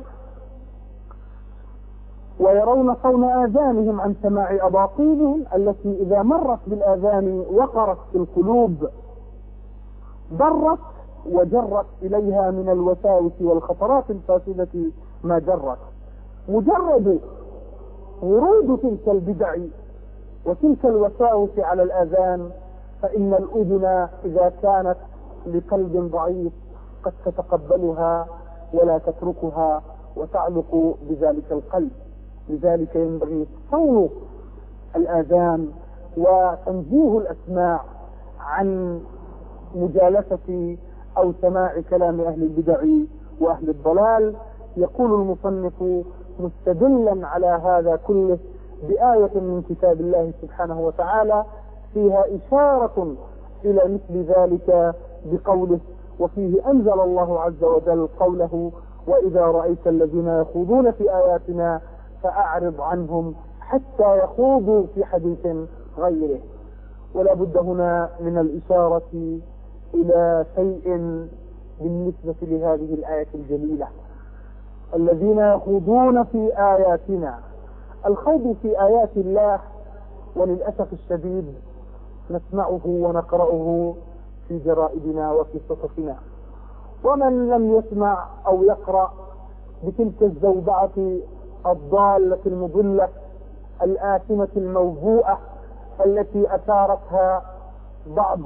ويرون صون آذانهم عن سماع أباطيلهم التي إذا مرت بالآذان وقرت في القلوب ضرت وجرت إليها من الوساوس والخطرات الفاسدة ما جرت. مجرد ورود تلك البدع وتلك الوساوس على الآذان فإن الأذن إذا كانت لقلب ضعيف قد تتقبلها ولا تتركها وتعلق بذلك القلب. لذلك ينبغي صون الآذان وتنزيه الأسماع عن مجالسة أو سماع كلام أهل البدع وأهل الضلال. يقول المصنف مستدلا على هذا كله بآية من كتاب الله سبحانه وتعالى فيها إشارة إلى مثل ذلك بقوله: وفيه أنزل الله عز وجل قوله: وإذا رأيت الذين يخوضون في آياتنا فأعرض عنهم حتى يخوضوا في حديث غيره. ولا بد هنا من الإشارة إلى شيء بالنسبة لهذه الآية الجليلة: الذين يخوضون في آياتنا. الخوض في آيات الله وللأسف الشديد نسمعه ونقرأه في جرائدنا وفي صحفنا، ومن لم يسمع أو يقرأ بتلك الزوبعة الضالة المضلة الآثمة الموبوءة التي أثارتها بعض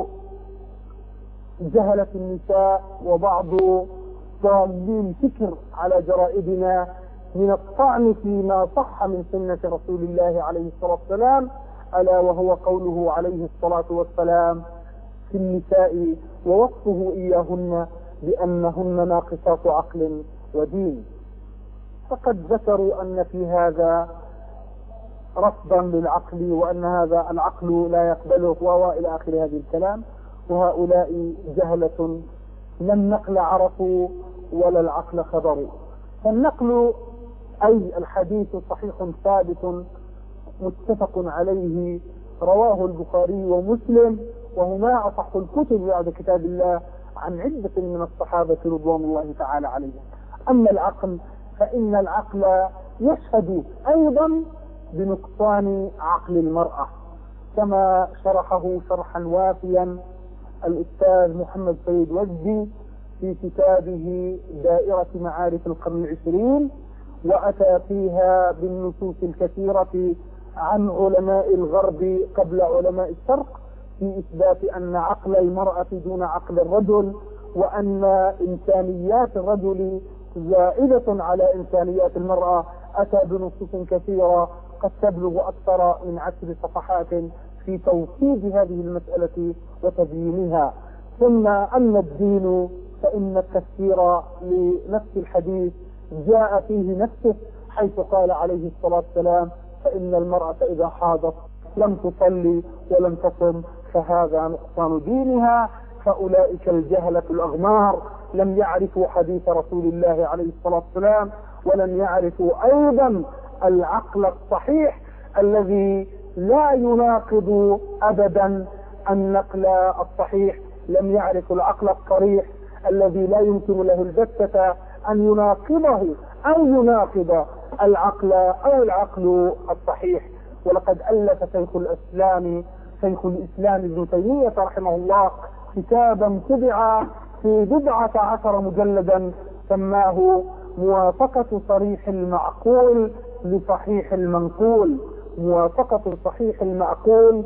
جهلة النساء وبعض ضالين الفكر على جرائدنا من الطعن فيما صح من سنة رسول الله عليه الصلاة والسلام، ألا وهو قوله عليه الصلاة والسلام في النساء ووصفه إياهن بأنهن ناقصات عقل ودين. فقد ذكروا أن في هذا رفضا للعقل وأن هذا العقل لا يقبله وإلى آخر هذه الكلام. وهؤلاء جهلة لا النقل عرفوا ولا العقل خبروا. فالنقل أي الحديث صحيح ثابت متفق عليه رواه البخاري ومسلم وهما أصح الكتب بعد كتاب الله عن عدة من الصحابة رضوان الله تعالى عليهم. أما العقل فإن العقل يشهد أيضا بنقصان عقل المرأة، كما شرحه شرحا وافيا الأستاذ محمد سيد وجدي في كتابه دائرة معارف القرن العشرين، وأتى فيها بالنصوص الكثيرة عن علماء الغرب قبل علماء الشرق في إثبات أن عقل المرأة دون عقل الرجل، وأن إمكانيات الرجل زائدة على إمكانيات المرأة. أتى بنصوص كثيرة قد تبلغ أكثر من عشر صفحات في توصيف هذه المسألة وتبيينها. ثم أما الدين فإن التفسير لنفس الحديث جاء فيه نفسه، حيث قال عليه الصلاة والسلام: فإن المرأة إذا حاضت لم تصلي ولم تصم فهذا نقصان دينها. فأولئك الجهلة الأغمار لم يعرفوا حديث رسول الله عليه الصلاة والسلام، ولم يعرفوا أيضا العقل الصحيح الذي لا يناقض أبدا النقل الصحيح، لم يعرفوا العقل الصريح الذي لا يمكن له البتة أن يناقضه أو يناقض العقل أو العقل الصحيح. ولقد ألف شيخ الإسلام شيخ الإسلام ابن تيمية رحمه الله كتابا طبع في بضعة عشر مجلدا سماه موافقة صريح المعقول لصحيح المنقول، موافقة صحيح المعقول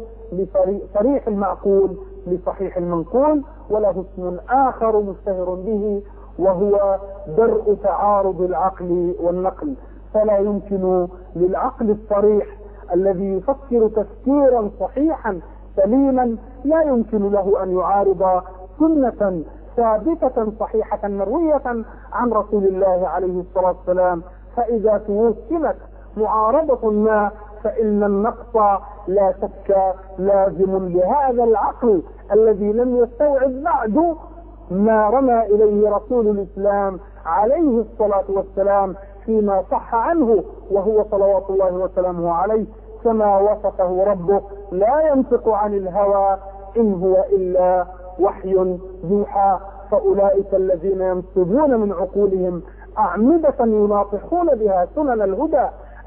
لصريح المعقول لصحيح المنقول، وله اسم آخر مشتهر به وهو درء تعارض العقل والنقل. فلا يمكن للعقل الصريح الذي يفكر تفكيرا صحيحا سليما لا يمكن له أن يعارض سنة ثابتة صحيحة مروية عن رسول الله عليه الصلاة والسلام. فإذا توصلت معارضة ما فإن النقص لا شك لازم لهذا العقل الذي لم يستوعب بعد ما رمى إليه رسول الإسلام عليه الصلاة والسلام فيما صح عنه، وهو صلوات الله وسلامه عليه كما وصفه ربه: لا ينطق عن الهوى إن هو إلا وحي يوحى. فأولئك الذين ينصبون من عقولهم أعمدة يناطحون بها سنن الهدى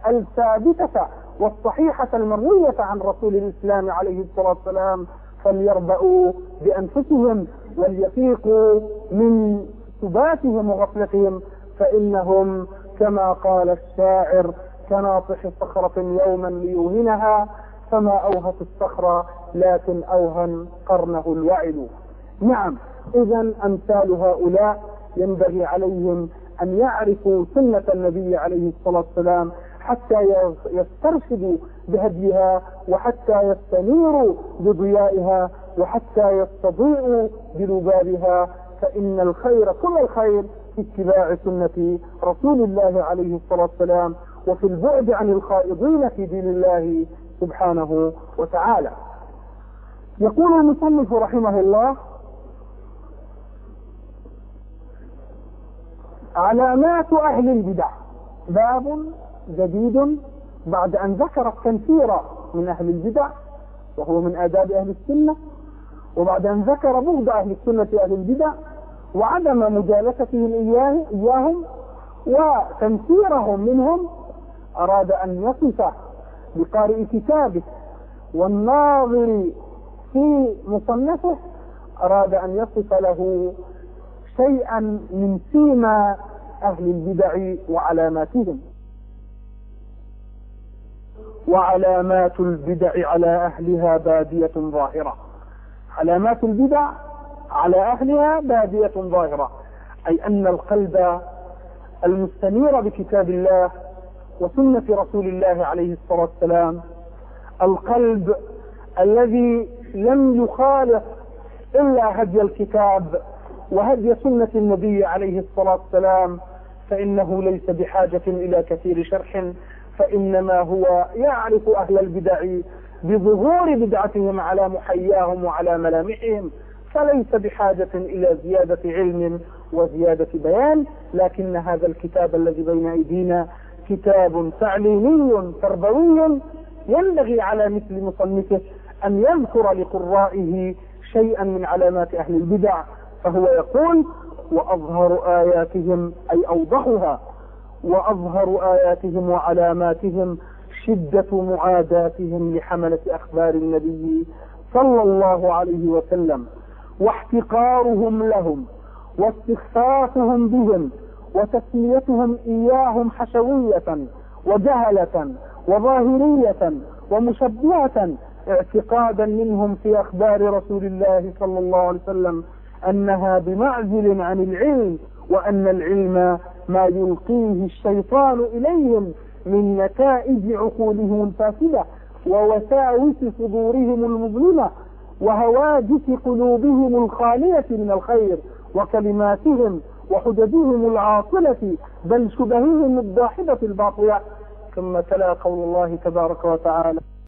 الثابتة والصحيحة المروية عن رسول الإسلام عليه الصلاة والسلام فليربأوا بأنفسهم وليفيقوا من سباتهم وغفلتهم، فإنهم كما قال الشاعر: كناطح صخرة يوما ليوهنها فما أوهت الصخرة لكن أوهن قرنه الوعد. نعم، إذا أمثال هؤلاء ينبغي عليهم أن يعرفوا سنة النبي عليه الصلاة والسلام حتى يسترشدوا بهديها، وحتى يستنيروا بضيائها، وحتى يستضيئوا بلبابها. فإن الخير كل الخير في اتباع سنة رسول الله عليه الصلاة والسلام، وفي البعد عن الخائضين في دين الله سبحانه وتعالى. يقول المصنف رحمه الله: علامات أهل البدع. باب جديد بعد أن ذكر التنفير من أهل البدع وهو من آداب أهل السنة، وبعد أن ذكر بغض أهل السنة أهل البدع وعدم مجالستهم إياه إياهم وتنفيرهم منهم، أراد أن يصف بقارئ كتابه والناظر في مصنفه، أراد أن يصف له شيئا من سيما أهل البدع وعلاماتهم. وعلامات البدع على أهلها بادية ظاهرة. علامات البدع على أهلها بادية ظاهرة، أي أن القلب المستنير بكتاب الله وسنة رسول الله عليه الصلاة والسلام، القلب الذي لم يخالف إلا هدي الكتاب وهدي سنة النبي عليه الصلاة والسلام، فإنه ليس بحاجة إلى كثير شرح، فإنما هو يعرف أهل البدع بظهور بدعتهم على محياهم وعلى ملامحهم، فليس بحاجة إلى زيادة علم وزيادة بيان. لكن هذا الكتاب الذي بين أيدينا كتاب تعليمي تربوي، ينبغي على مثل مصنفه أن يذكر لقرائه شيئا من علامات أهل البدع. فهو يقول: وأظهر آياتهم، أي أوضحها، وأظهر آياتهم وعلاماتهم شدة معاداتهم لحملة أخبار النبي صلى الله عليه وسلم، واحتقارهم لهم، واستخفافهم بهم، وتسميتهم إياهم حشوية وجهلة وظاهرية ومشبهة، اعتقادا منهم في أخبار رسول الله صلى الله عليه وسلم أنها بمعزل عن العلم، وأن العلم ما يلقيه الشيطان إليهم من نتائج عقولهم الفاسدة ووساوس صدورهم المظلمة وهواجس قلوبهم الخالية من الخير وكلماتهم وحججهم العاطلة بل شبههم الضاحدة الباطلة. ثم تلا قول الله تبارك وتعالى: